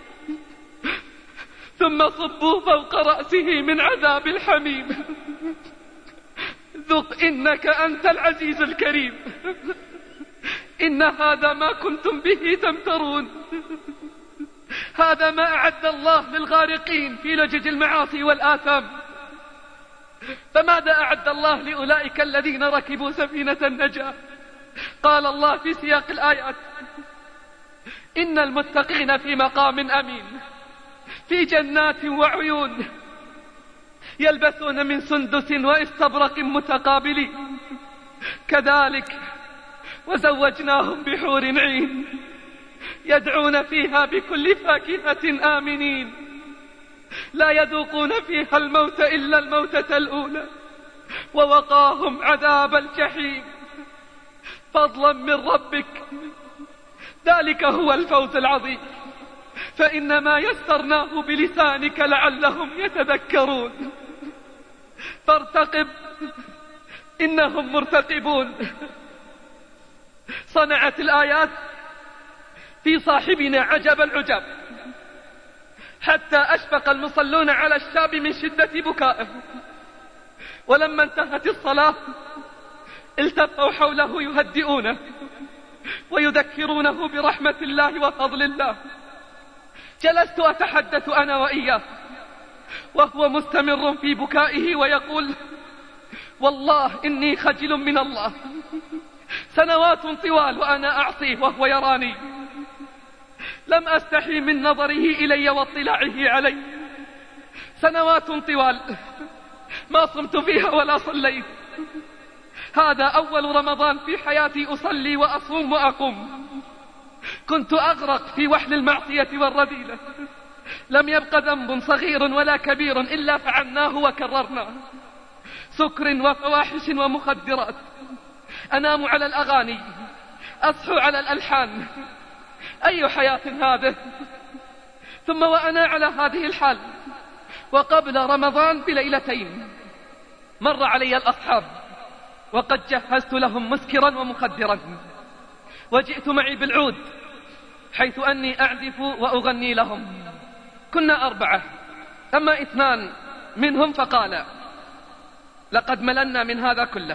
ثم صبوا فوق رأسه من عذاب الحميم ذق إنك أنت العزيز الكريم. إن هذا ما كنتم به تمترون. هذا ما أعد الله للغارقين في لجج المعاصي والآثام. فماذا أعد الله لأولئك الذين ركبوا سفينة النجاة؟ قال الله في سياق الآيات: إن المتقين في مقام أمين في جنات وعيون يلبسون من سندس واستبرق متقابلين كذلك وزوجناهم بحور عين يدعون فيها بكل فاكهة آمنين لا يذوقون فيها الموت إلا الموتة الأولى ووقاهم عذاب الجحيم فضلا من ربك. ذلك هو الفوز العظيم. فإنما يسرناه بلسانك لعلهم يتذكرون. فارتقب إنهم مرتقبون. صنعت الآيات في صاحبنا عجب العجب حتى أشفق المصلون على الشاب من شدة بكائه. ولما انتهت الصلاة التفوا حوله يهدئونه ويذكرونه برحمة الله وفضل الله. جلست أتحدث أنا وإياه وهو مستمر في بكائه ويقول: والله إني خجل من الله، سنوات طوال وأنا أعصيه وهو يراني، لم أستحي من نظره إلي واطلاعه علي. سنوات طوال ما صمت فيها ولا صليت. هذا أول رمضان في حياتي أصلي وأصوم وأقوم. كنت أغرق في وحل المعصية والرذيلة. لم يبق ذنب صغير ولا كبير إلا فعلناه وكررناه. سكر وفواحش ومخدرات. أنام على الأغاني، أصحو على الألحان. أي حياة هذه؟ ثم وأنا على هذه الحال وقبل رمضان بليلتين مر علي الأصحاب وقد جهزت لهم مسكرا ومخدرا، وجئت معي بالعود حيث أني أعزف وأغني لهم. كنا 4، أما 2 منهم فقال: لقد مللنا من هذا كله،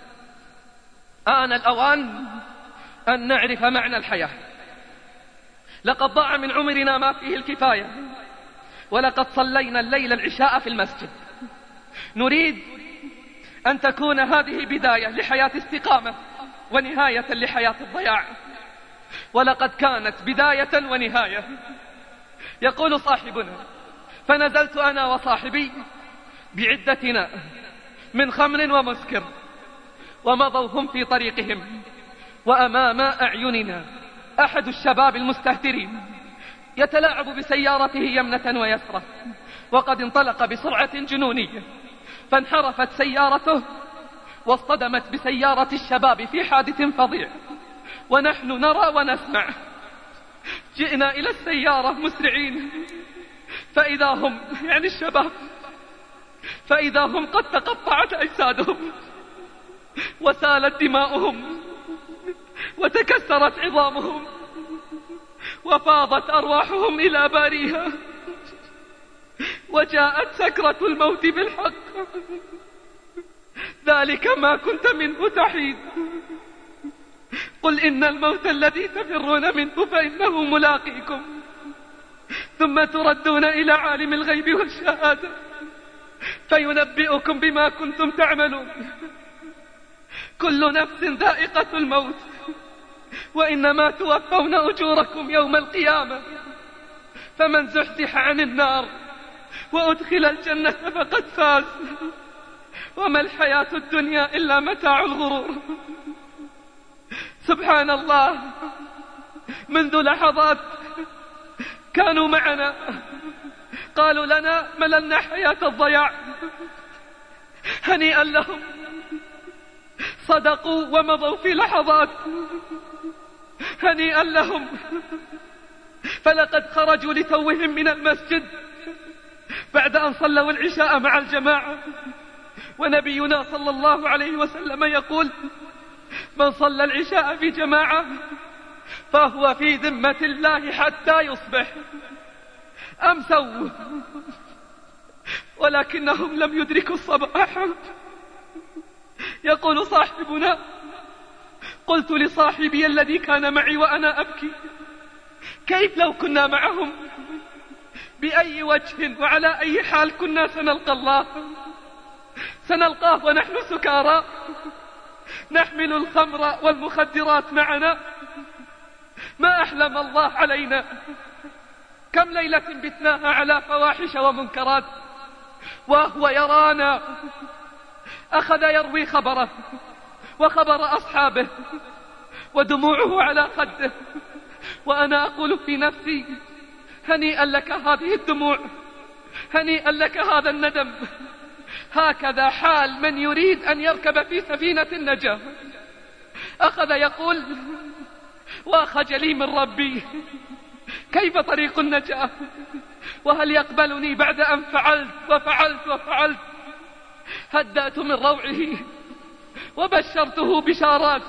آن الأوان أن نعرف معنى الحياة. لقد ضاع من عمرنا ما فيه الكفاية، ولقد صلينا الليل العشاء في المسجد. نريد أن تكون هذه بداية لحياة استقامة ونهاية لحياة الضياع، ولقد كانت بداية ونهاية. يقول صاحبنا: فنزلت أنا وصاحبي بعدتنا من خمر ومسكر، ومضوا هم في طريقهم، وأمام أعيننا أحد الشباب المستهترين يتلاعب بسيارته يمنة ويسرة، وقد انطلق بسرعة جنونية، فانحرفت سيارته واصطدمت بسيارة الشباب في حادث فظيع، ونحن نرى ونسمع. جئنا إلى السيارة مسرعين فإذا هم، يعني الشباب، فإذا هم قد تقطعت أجسادهم وسالت دماؤهم وتكسرت عظامهم وفاضت أرواحهم إلى باريها، وجاءت سكرة الموت بالحق. ذلك ما كنت منه تحيد. قل إن الموت الذي تفرون منه فإنه ملاقيكم، ثم تردون إلى عالم الغيب والشهادة فينبئكم بما كنتم تعملون. كل نفس ذائقة الموت، وإنما توفون أجوركم يوم القيامة. فمن زحزح عن النار وأدخل الجنة فقد فاز، وما الحياة الدنيا إلا متاع الغرور. سبحان الله، منذ لحظات كانوا معنا قالوا لنا: مللنا حياة الضياع. هنيئا لهم، صدقوا ومضوا في لحظات. هنيئا لهم، فلقد خرجوا لتوهم من المسجد بعد أن صلوا العشاء مع الجماعة، ونبينا صلى الله عليه وسلم يقول: من صلى العشاء في جماعة فهو في ذمة الله حتى يصبح. أمسوا ولكنهم لم يدركوا الصباح. يقول صاحبنا: قلت لصاحبي الذي كان معي وأنا أبكي: كيف لو كنا معهم؟ بأي وجه وعلى أي حال كنا سنلقى الله؟ سنلقاه ونحن سكارى نحمل الخمر والمخدرات معنا. ما أحلم الله علينا. كم ليلة بتناها على فواحش ومنكرات وهو يرانا. أخذ يروي خبره وخبر أصحابه ودموعه على خده، وأنا أقول في نفسي: هنيئا لك هذه الدموع، هنيئا لك هذا الندم. هكذا حال من يريد أن يركب في سفينة النجاة. أخذ يقول: وخجلي من ربي، كيف طريق النجاة؟ وهل يقبلني بعد أن فعلت؟ هدأت من روعه وبشرته بشارات.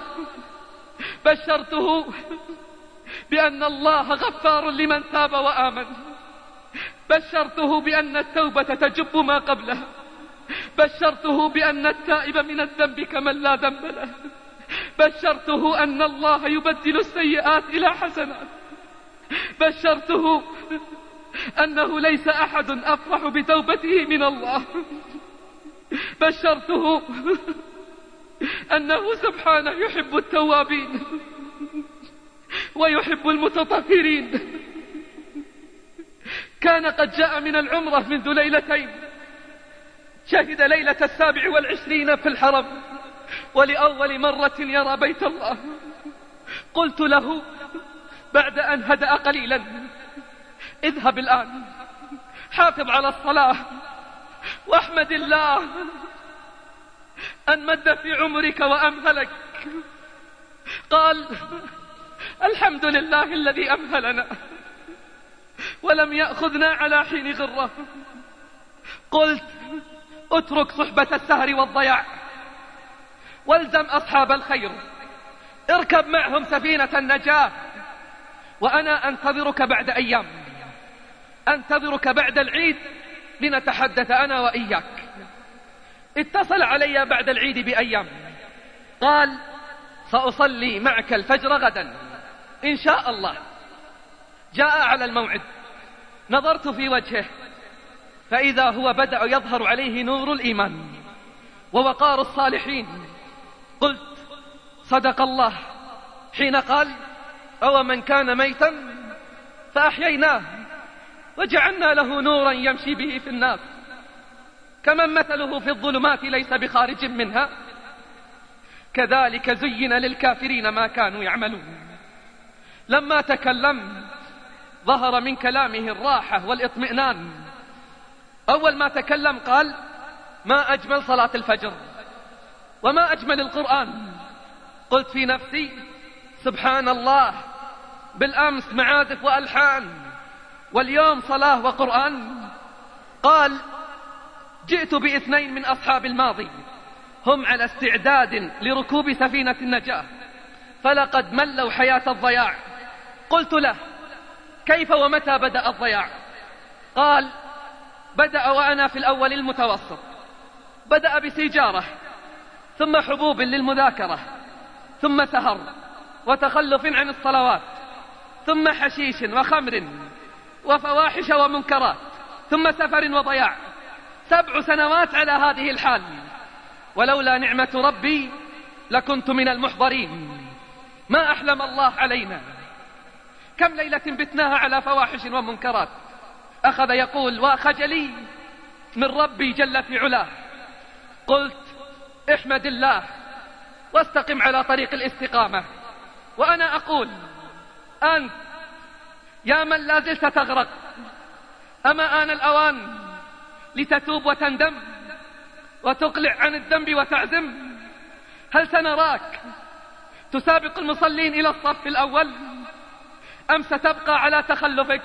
بشرته بأن الله غفار لمن تاب وآمن. بشرته بأن التوبة تجب ما قبلها. بشرته بأن التائب من الذنب كمن لا ذنب له. بشرته أن الله يبدل السيئات إلى حسنات. بشرته أنه ليس أحد أفرح بتوبته من الله. بشرته أنه سبحانه يحب التوابين ويحب المتطهرين. كان قد جاء من العمرة منذ ليلتين، شهد ليلة 27 في الحرم، ولأول مرة يرى بيت الله. قلت له بعد أن هدأ قليلا: اذهب الآن، حافظ على الصلاة، واحمد الله أن مد في عمرك وأمهلك. قال: الحمد لله الذي أمهلنا ولم يأخذنا على حين غره. قلت: اترك صحبة السهر والضياع والزم أصحاب الخير، اركب معهم سفينة النجاة، وأنا أنتظرك بعد أيام، أنتظرك بعد العيد لنتحدث أنا وإياك. اتصل علي بعد العيد بأيام، قال: سأصلي معك الفجر غدا إن شاء الله. جاء على الموعد، نظرت في وجهه فإذا هو بدأ يظهر عليه نور الإيمان ووقار الصالحين. قلت: صدق الله حين قال: أو من كان ميتا فأحييناه وجعلنا له نورا يمشي به في الناس كمن مثله في الظلمات ليس بخارج منها كذلك زين للكافرين ما كانوا يعملون. لما تكلم ظهر من كلامه الراحة والإطمئنان. أول ما تكلم قال: ما أجمل صلاة الفجر وما أجمل القرآن. قلت في نفسي: سبحان الله، بالأمس معازف وألحان واليوم صلاة وقرآن. قال: جئت باثنين من أصحاب الماضي هم على استعداد لركوب سفينة النجاة، فلقد ملوا حياة الضياع. قلت له: كيف ومتى بدأ الضياع؟ قال: بدأ وأنا في الأول المتوسط. بدأ بسيجارة، ثم حبوب للمذاكرة، ثم سهر وتخلف عن الصلوات، ثم حشيش وخمر وفواحش ومنكرات، ثم سفر وضياع. 7 سنوات على هذه الحال، ولولا نعمة ربي لكنت من المحضرين. ما أحلم الله علينا. كم ليلة بتناها على فواحش ومنكرات. أخذ يقول: وخجلي من ربي جل في علاه. قلت: احمد الله واستقم على طريق الاستقامة. وأنا أقول: أنت يا من لا زلت تغرق، أما آن الأوان لتتوب وتندم وتقلع عن الذنب وتعزم؟ هل سنراك تسابق المصلين إلى الصف الأول، أم ستبقى على تخلفك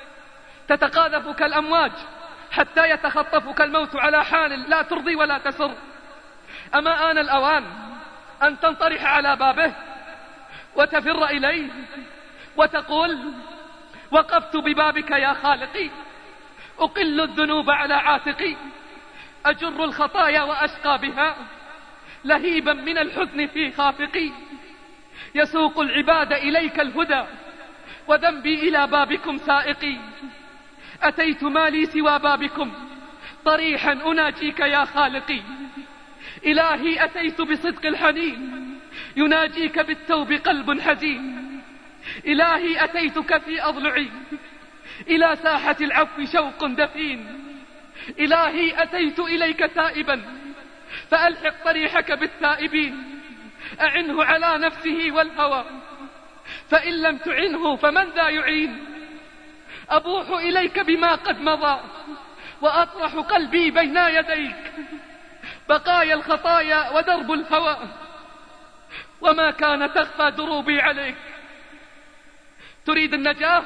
تتقاذف كالأمواج حتى يتخطفك الموت على حال لا ترضي ولا تسر؟ أما آن الأوان أن تنطرح على بابه وتفر إليه وتقول: وقفت ببابك يا خالقي، أقل الذنوب على عاتقي، أجر الخطايا وأشقى بها، لهيبا من الحزن في خافقي. يسوق العباد إليك الهدى، وذنبي إلى بابكم سائقي. أتيت ما لي سوى بابكم طريحا أناجيك يا خالقي. إلهي أتيت بصدق الحنين يناجيك بالتوب قلب حزين. إلهي أتيتك في أضلعي إلى ساحة العفو شوق دفين. إلهي أتيت إليك تائبا فألحق طريحك بالتائبين. أعنه على نفسه والهوى فإن لم تعنه فمن ذا يعين. أبوح إليك بما قد مضى وأطرح قلبي بين يديك. بقايا الخطايا ودرب الهوى وما كان تخفى دروبي عليك. تريد النجاة؟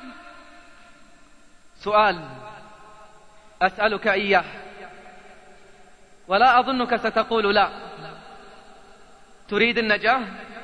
سؤال أسألك إياه ولا أظنك ستقول لا. تريد النجاة؟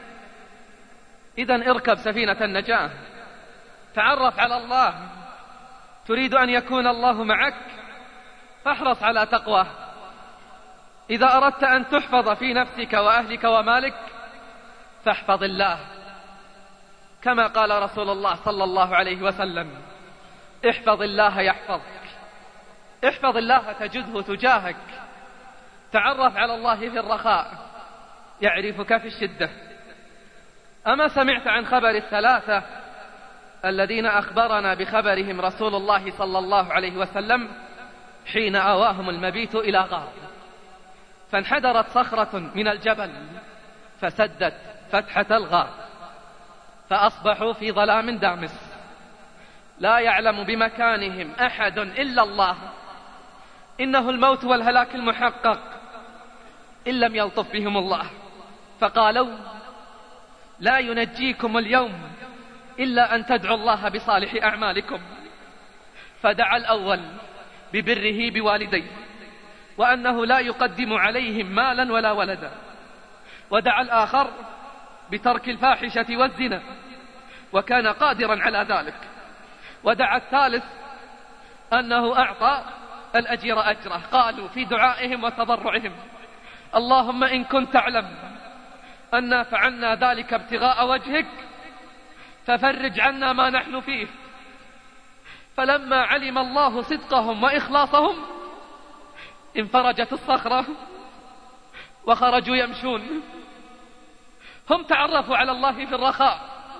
إذن اركب سفينة النجاة، تعرف على الله. تريد أن يكون الله معك؟ فاحرص على تقواه. إذا أردت أن تحفظ في نفسك وأهلك ومالك فاحفظ الله، كما قال رسول الله صلى الله عليه وسلم: احفظ الله يحفظك. احفظ الله تجده تجاهك. تعرف على الله في الرخاء يعرفك في الشدة. أما سمعت عن خبر الثلاثة الذين أخبرنا بخبرهم رسول الله صلى الله عليه وسلم حين آواهم المبيت إلى غار، فانحدرت صخرة من الجبل فسدت فتحة الغار، فأصبحوا في ظلام دامس لا يعلم بمكانهم أحد إلا الله. إنه الموت والهلاك المحقق إن لم يلطف بهم الله. فقالوا: لا ينجيكم اليوم إلا أن تدعوا الله بصالح أعمالكم. فدعا الأول ببره بوالديه وأنه لا يقدم عليهم مالا ولا ولدا، ودعا الآخر بترك الفاحشة والزنا وكان قادرا على ذلك، ودعا الثالث أنه أعطى الأجير أجره. قالوا في دعائهم وتضرعهم: اللهم إن كنت تعلم أن فعلنا ذلك ابتغاء وجهك ففرج عنا ما نحن فيه. فلما علم الله صدقهم وإخلاصهم انفرجت الصخرة وخرجوا يمشون. هم تعرفوا على الله في الرخاء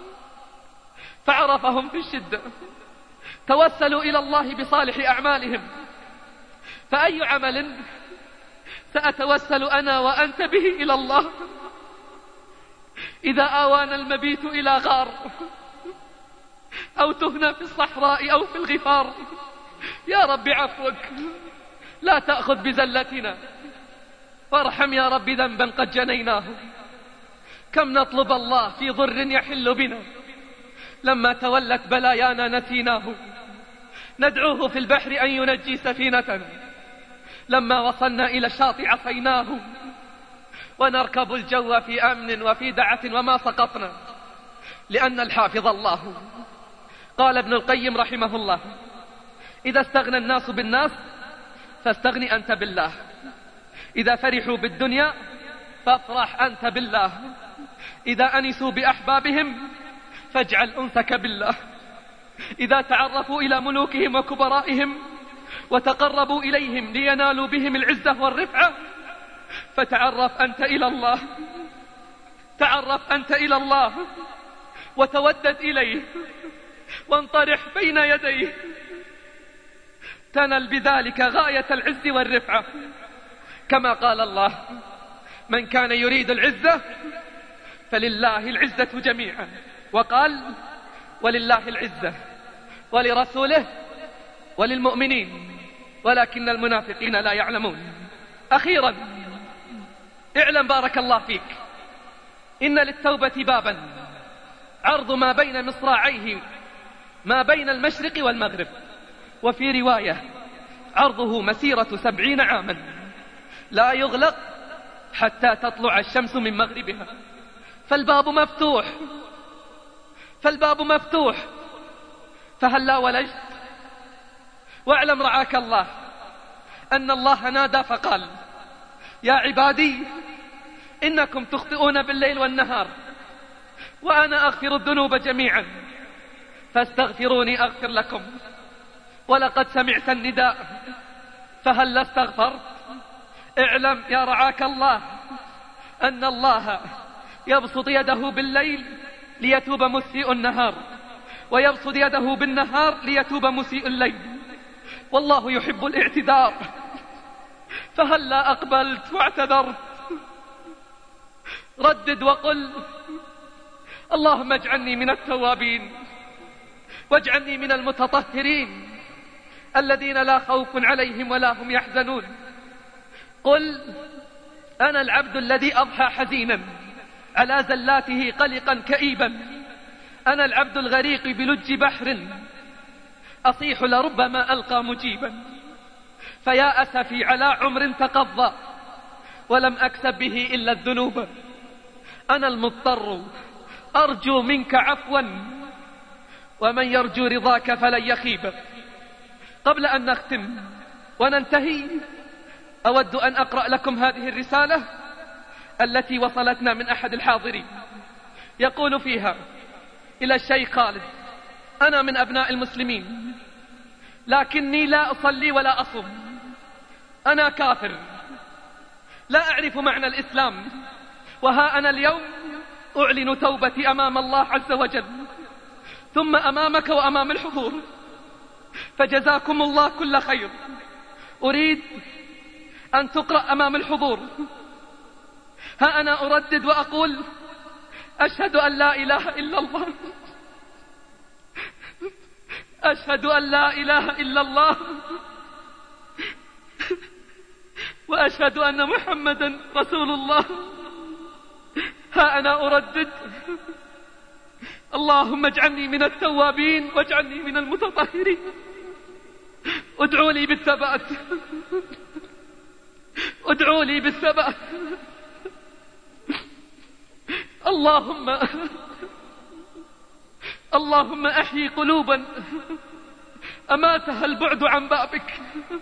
فعرفهم في الشدة، توسلوا إلى الله بصالح أعمالهم. فأي عمل سأتوسل أنا وأنت به إلى الله إذا آوانا المبيت إلى غار أو تهنا في الصحراء أو في الغفار؟ يا رب عفوك لا تأخذ بزلتنا، وارحم يا رب ذنبا قد جنيناه. كم نطلب الله في ضر يحل بنا، لما تولت بلايانا نسيناه. ندعوه في البحر أن ينجي سفينتنا، لما وصلنا إلى الشاطئ عصيناه. ونركب الجو في أمن وفي دعة وما سقطنا، لأن الحافظ الله. قال ابن القيم رحمه الله: إذا استغنى الناس بالناس فاستغني أنت بالله. إذا فرحوا بالدنيا فافرح أنت بالله. إذا أنسوا بأحبابهم فاجعل أنسك بالله. إذا تعرفوا إلى ملوكهم وكبرائهم وتقربوا إليهم لينالوا بهم العزة والرفعة فتعرف أنت إلى الله. تعرف أنت إلى الله وتودد إليه وانطرح بين يديه، تنل بذلك غاية العز والرفعة. كما قال الله: من كان يريد العزة فلله العزة جميعا. وقال: ولله العزة ولرسوله وللمؤمنين ولكن المنافقين لا يعلمون. أخيرا اعلم بارك الله فيك إن للتوبة بابا عرض ما بين مصراعيه ما بين المشرق والمغرب، وفي رواية عرضه مسيرة 70 عاما لا يغلق حتى تطلع الشمس من مغربها. فالباب مفتوح، فالباب مفتوح، فهل لا ولجت؟ واعلم رعاك الله أن الله نادى فقال: يا عبادي إنكم تخطئون بالليل والنهار وأنا أغفر الذنوب جميعا فاستغفروني أغفر لكم. ولقد سمعت النداء فهل استغفرت؟ اعلم يا رعاك الله أن الله يبسط يده بالليل ليتوب مسيء النهار، ويبسط يده بالنهار ليتوب مسيء الليل، والله يحب الاعتذار. فهل لا أقبلت واعتذرت؟ ردد وقل اللهم اجعلني من التوابين واجعلني من المتطهرين الذين لا خوف عليهم ولا هم يحزنون. قل أنا العبد الذي أضحى حزينا على زلاته قلقا كئيبا، أنا العبد الغريق بلج بحر أصيح لربما ألقى مجيبا، فيا أسفي على عمر تقضى ولم أكسب به إلا الذنوب، أنا المضطر أرجو منك عفوا ومن يرجو رضاك فلن يخيب. قبل أن نختم وننتهي أود أن أقرأ لكم هذه الرسالة التي وصلتنا من أحد الحاضرين، يقول فيها: إلى الشيخ خالد، أنا من أبناء المسلمين لكني لا أصلي ولا أصوم، أنا كافر لا أعرف معنى الإسلام، وها أنا اليوم أعلن توبتي أمام الله عز وجل ثم أمامك وأمام الحضور، فجزاكم الله كل خير. أريد أن تقرأ أمام الحضور. ها أنا أردد وأقول: أشهد أن لا إله إلا الله، أشهد أن لا إله إلا الله، وأشهد أن محمدا رسول الله. ها أنا أردد: اللهم اجعلني من التوابين واجعلني من المتطهرين. ادعوا لي بالثبات، ادعوا لي بالثبات. اللهم أحيي قلوبا أماتها البعد عن بابك،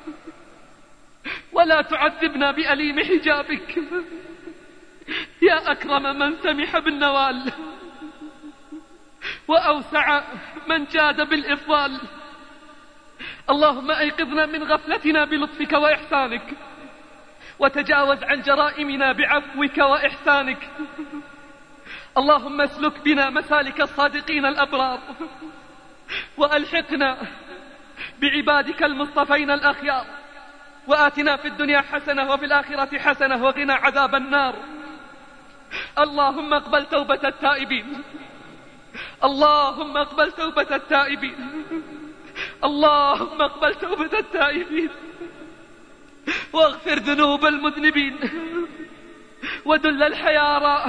ولا تعذبنا بأليم حجابك يا أكرم من سمح بالنوال وأوسع من جاد بالإفضال. اللهم أيقظنا من غفلتنا بلطفك وإحسانك، وتجاوز عن جرائمنا بعفوك وإحسانك. اللهم اسلك بنا مسالك الصادقين الأبرار، وألحقنا بعبادك المصطفين الأخيار، وآتنا في الدنيا حسنة وفي الآخرة حسنة وقنا عذاب النار. اللهم اقبل توبة التائبين، اللهم اقبل توبة التائبين، اللهم اقبل توبة التائبين، واغفر ذنوب المذنبين، ودل الحيارى،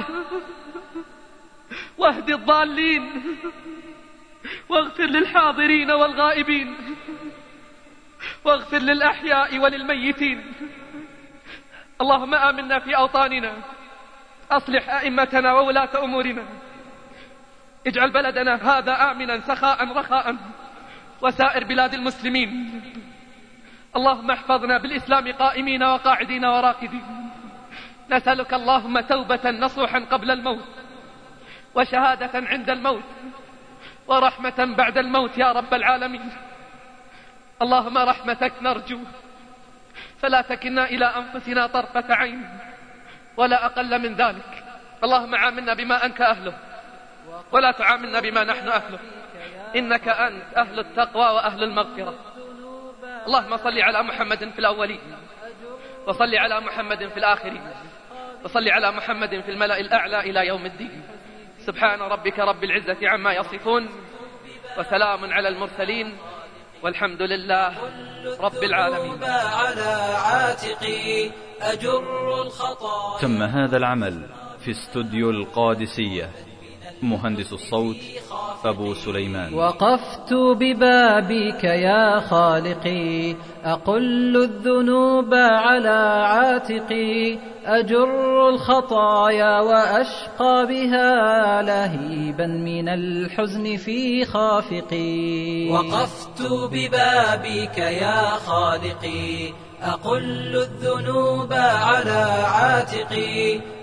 واهد الضالين، واغفر للحاضرين والغائبين، واغفر للأحياء وللميتين. اللهم آمنا في أوطاننا، أصلح أئمتنا وولاة أمورنا، اجعل بلدنا هذا آمنا سخاء رخاء وسائر بلاد المسلمين. اللهم احفظنا بالإسلام قائمين وقاعدين وراقدين. نسألك اللهم توبة نصوحا قبل الموت، وشهادة عند الموت، ورحمة بعد الموت يا رب العالمين. اللهم رحمتك نرجو، فلا تكلنا إلى أنفسنا طرفة عين ولا أقل من ذلك. اللهم عاملنا بما أنت أهله، ولا تعاملنا بما نحن أهله، إنك أنت أهل التقوى وأهل المغفرة. اللهم صل على محمد في الأولين، وصل على محمد في الآخرين، وصل على محمد في الملأ الأعلى إلى يوم الدين. سبحان ربك رب العزة عما يصفون، وسلام على المرسلين، والحمد لله رب العالمين. تم هذا العمل في استوديو القادسية. مهندس الصوت أبو سليمان. وقفت ببابك يا خالقي، أقل الذنوب على عاتقي، أجر الخطايا وأشقى بها لهيبا من الحزن في خافقي. وقفت ببابك يا خالقي، أقل الذنوب على عاتقي،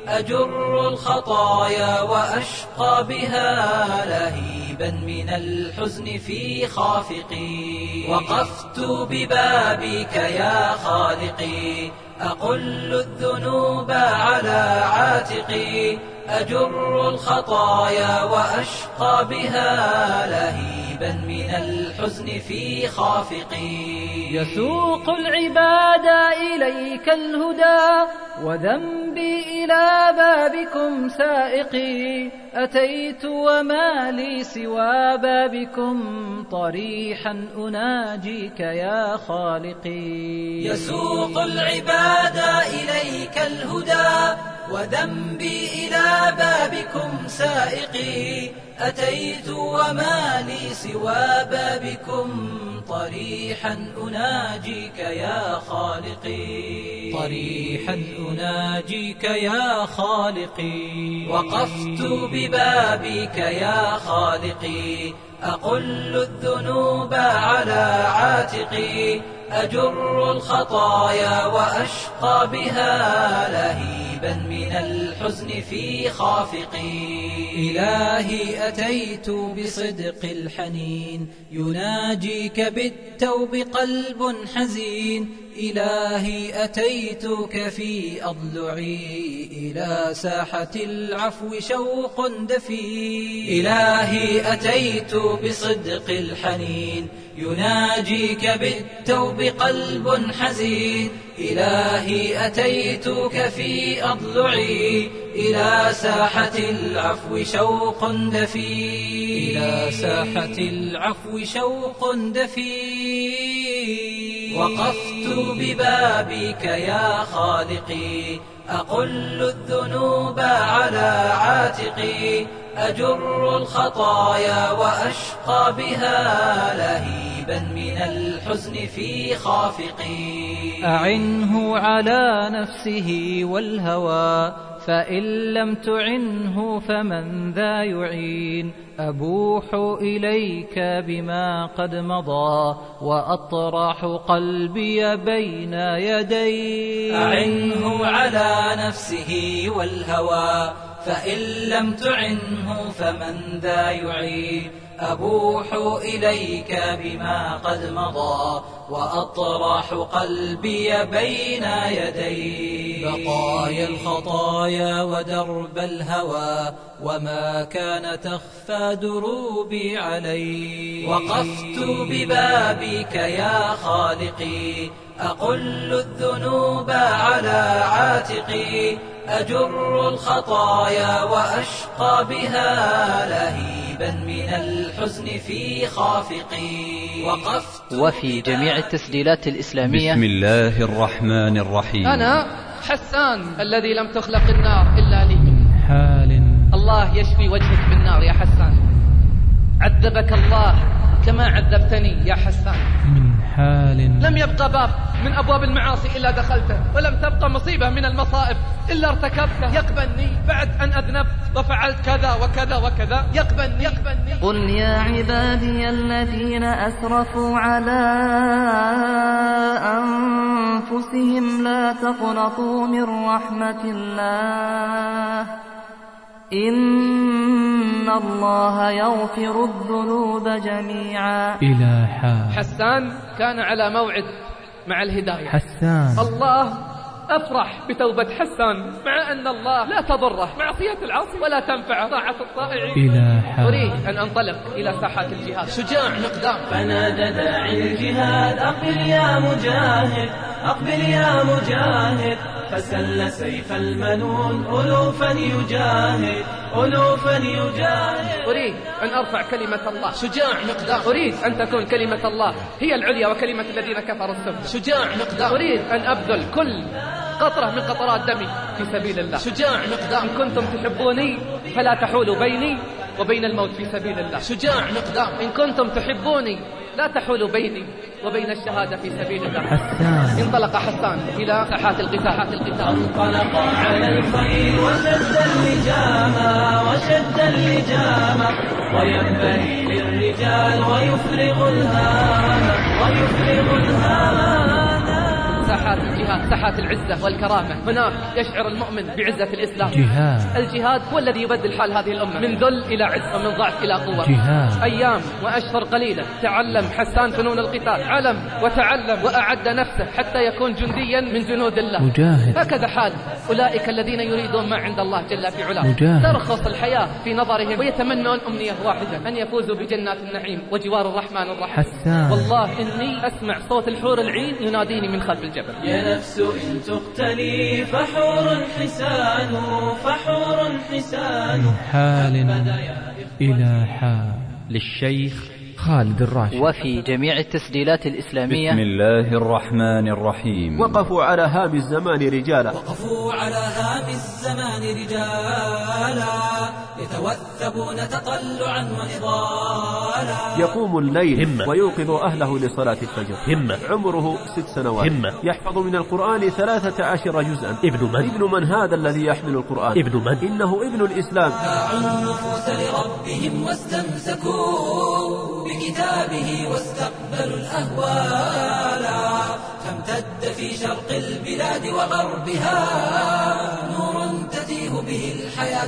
أجر الخطايا وأشقى بها لهيبا من الحزن في خافقي. وقفت ببابك يا خالقي أقل الذنوب على عاتقي. أجر الخطايا وأشقى بها لهيبا من الحزن في خافقي. يسوق العباد إليك الهدى وذنبي إلى بابكم سائقي. أتيت وما لي سوى بابكم طريحا أناجيك يا خالقي. يسوق العباد إليك الهدى وذنبي إلى بابكم سائقي. أتيت وما لي سوى بابكم طريحا أناجيك يا خالقي. طريحا أناجيك يا خالقي. وقفت ببابك يا خالقي أقل الذنوب على عاتقي. أجر الخطايا وأشقى بها لهيبا من الحزن في خافقي. إلهي أتيت بصدق الحنين يناجيك بالتوب قلب حزين. إلهي أتيتك في أضلعي إلى ساحة العفو شوق دفين. إلهي أتيت بصدق الحنين يناجيك بالتوب قلب حزين. إلهي أتيتك في أضلعي إلى ساحة العفو شوق دفين. إلى ساحة العفو شوق دفين. وقفت ببابك يا خالقي أقل الذنوب على عاتقي. أجر الخطايا وأشقى بها لهيبا من الحزن في خافقي. أعنه على نفسه والهوى فإن لم تعنه فمن ذا يعين. أبوح إليك بما قد مضى وأطرح قلبي بين يديك. أعنه على نفسه والهوى فإن لم تعنه فمن ذا يعين. أبوح إليك بما قد مضى وأطرح قلبي بين يديك. بقايا الخطايا ودرب الهوى وما كان تخفى دروبي علي. وقفت ببابك يا خالقي أقل الذنوب على عاتقي. أجر الخطايا وأشقى بها لهيبا من الحزن في خافقي. وقفت وفي جميع التسجيلات الإسلامية. بسم الله الرحمن الرحيم. أنا حسان الذي لم تخلق النار إلا لي. من حال الله يشفي وجهك بالنار يا حسان. عذبك الله كما عذبتني يا حسان. من حال لم يبقى باب من أبواب المعاصي إلا دخلته، ولم تبقى مصيبة من المصائب إلا ارتكبته. يقبلني بعد أن أذنبت وفعلت كذا وكذا وكذا. يقبلني. قل يا عبادي الذين أسرفوا على أنفسهم لا تقنطوا من رحمة الله إن الله يغفر الذنوب جميعا. إلى حسان كان على موعد مع الهداية. حسان الله أفرح بتوبة حسان، مع أن الله لا تضره معصية العاصي ولا تنفع طاعة الطائعين. إلى أريد أن أنطلق إلى ساحات الجهاد. شجاع مقدام. فنادى داعي الجهاد أقبل يا مجاهد أقبل يا مجاهد. فسل سيف المنون ألوفا يجاهد ألوفا يجاهد. أريد أن أرفع كلمة الله. شجاع مقدام. أريد أن تكون كلمة الله هي العليا وكلمة الذين كفروا السفلى. شجاع مقدام. أريد أن أبذل كل قطرة من قطرات دمي في سبيل الله. شجاع مقدام. إن كنتم تحبوني فلا تحولوا بيني وبين الموت في سبيل الله. شجاع مقدام. إن كنتم تحبوني لا تحولوا بيني وبين الشهادة في سبيل الله. حسان انطلق حسان إلى ساحات القتال. انطلق على الخيل وشد اللجام وينبغي للرجال ويفرغ الهام ساحات ساحات الجهاد، ساحات العزة والكرامة. هناك يشعر المؤمن بعزة الإسلام. الجهاد هو الذي يبدل حال هذه الأمة من ذل إلى عز ومن ضعف إلى قوة. أيام وأشهر قليلة تعلم حسان فنون القتال، علم وتعلم وأعد نفسه حتى يكون جنديا من جنود الله. هكذا حال أولئك الذين يريدون ما عند الله جل في علاه. ترخص الحياة في نظرهم ويتمنون أمنية واحدة، أن يفوزوا بجنات النعيم وجوار الرحمن الرحيم. والله إني أسمع صوت الحور العين يناديني من خلف الجبل. يا نفس إن تقتلي فحور حسان، فحور حسان من حال إلى حال. للشيخ خالد الراشد. وفي جميع التسجيلات الإسلامية. بسم الله الرحمن الرحيم. وقفوا على هام الزمان رجالا، وقفوا على هام الزمان رجالا، يتوثبون تطلعا ونضالا. يقوم الليل ويوقظ أهله لصلاة الفجر. عمره 6 سنوات. يحفظ من القرآن 13 جزءا. ابن من هذا الذي يحمل القرآن؟ إنه ابن الإسلام. باعوا النفوس لربهم واستمسكوا بكتابه واستقبلوا الأهوال، فامتد في شرق البلاد وغربها نور تتيه به الحياة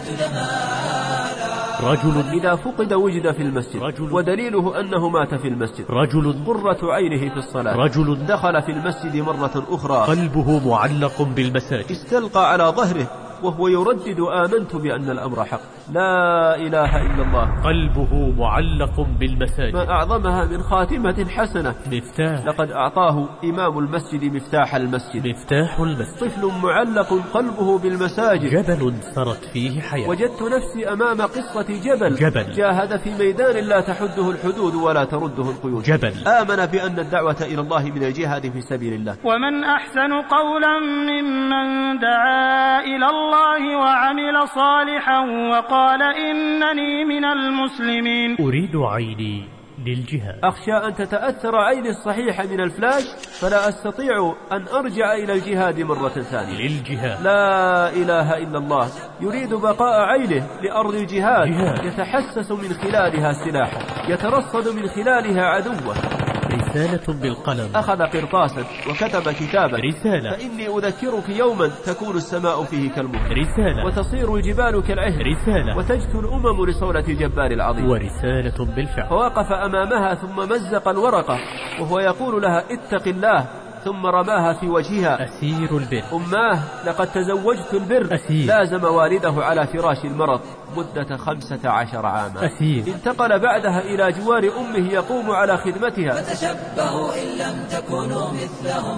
جمالا. رجل إذا فقد وجد في المسجد، ودليله أنه مات في المسجد. رجل قرة عينه في الصلاة. رجل دخل في المسجد مرة أخرى قلبه معلق بالمساجد، استلقى على ظهره وهو يردد آمنت بأن الأمر حق، لا إله إلا الله. قلبه معلق بالمساجد، ما أعظمها من خاتمة حسنة. مفتاح، لقد أعطاه إمام المسجد مفتاح المسجد. مفتاح المسجد. طفل معلق قلبه بالمساجد، جبل سرت فيه حياة. وجدت نفسي أمام قصة جبل جاهد في ميدان لا تحده الحدود ولا ترده القيود. جبل آمن بأن الدعوة إلى الله من الجهاد في سبيل الله. ومن أحسن قولا ممن دعا إلى الله وعمل صالحا وقال إنني من المسلمين. أريد عيني للجهاد. أخشى أن تتأثر عيني الصحيحة من الفلاش فلا أستطيع أن أرجع إلى الجهاد مرة ثانية. للجهاد، لا إله إلا الله. يريد بقاء عينه لأرض الجهاد، يتحسس من خلالها سلاحا، يترصد من خلالها عدوه. رسالة بالقلم. أخذ قرطاسا وكتب كتابا. رسالة. فإني أذكرك يوما تكون السماء فيه كالمهر. رسالة. وتصير الجبال كالعهن. رسالة. وتجثو الأمم لصولة الجبار العظيم. ورسالة بالفعل. فوقف أمامها ثم مزق الورقة وهو يقول لها اتق الله، ثم رماها في وجهها. أسير البر. أماه لقد تزوجت البر. أسير. لازم والده على فراش المرض مدة 15 عاما. أسير. انتقل بعدها إلى جوار أمه يقوم على خدمتها. فتشبهوا إن لم تكونوا مثلهم،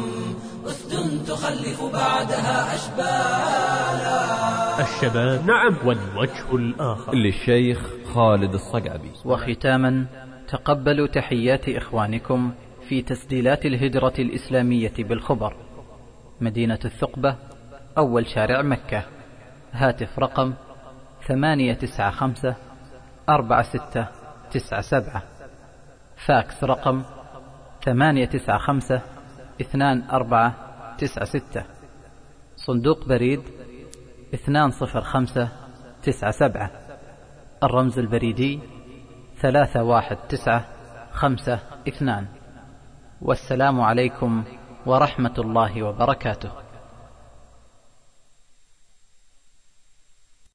أسد تخلف بعدها أشبالا. الشباب نعم، والوجه الآخر. للشيخ خالد الصقعبي. وختاما، تقبلوا تحيات إخوانكم في تسجيلات الهجرة الإسلامية بالخبر، مدينة الثقبة، أول شارع مكة. هاتف رقم 895-4697. فاكس رقم 895-2496. صندوق بريد 20597. الرمز البريدي 31952. والسلام عليكم ورحمة الله وبركاته.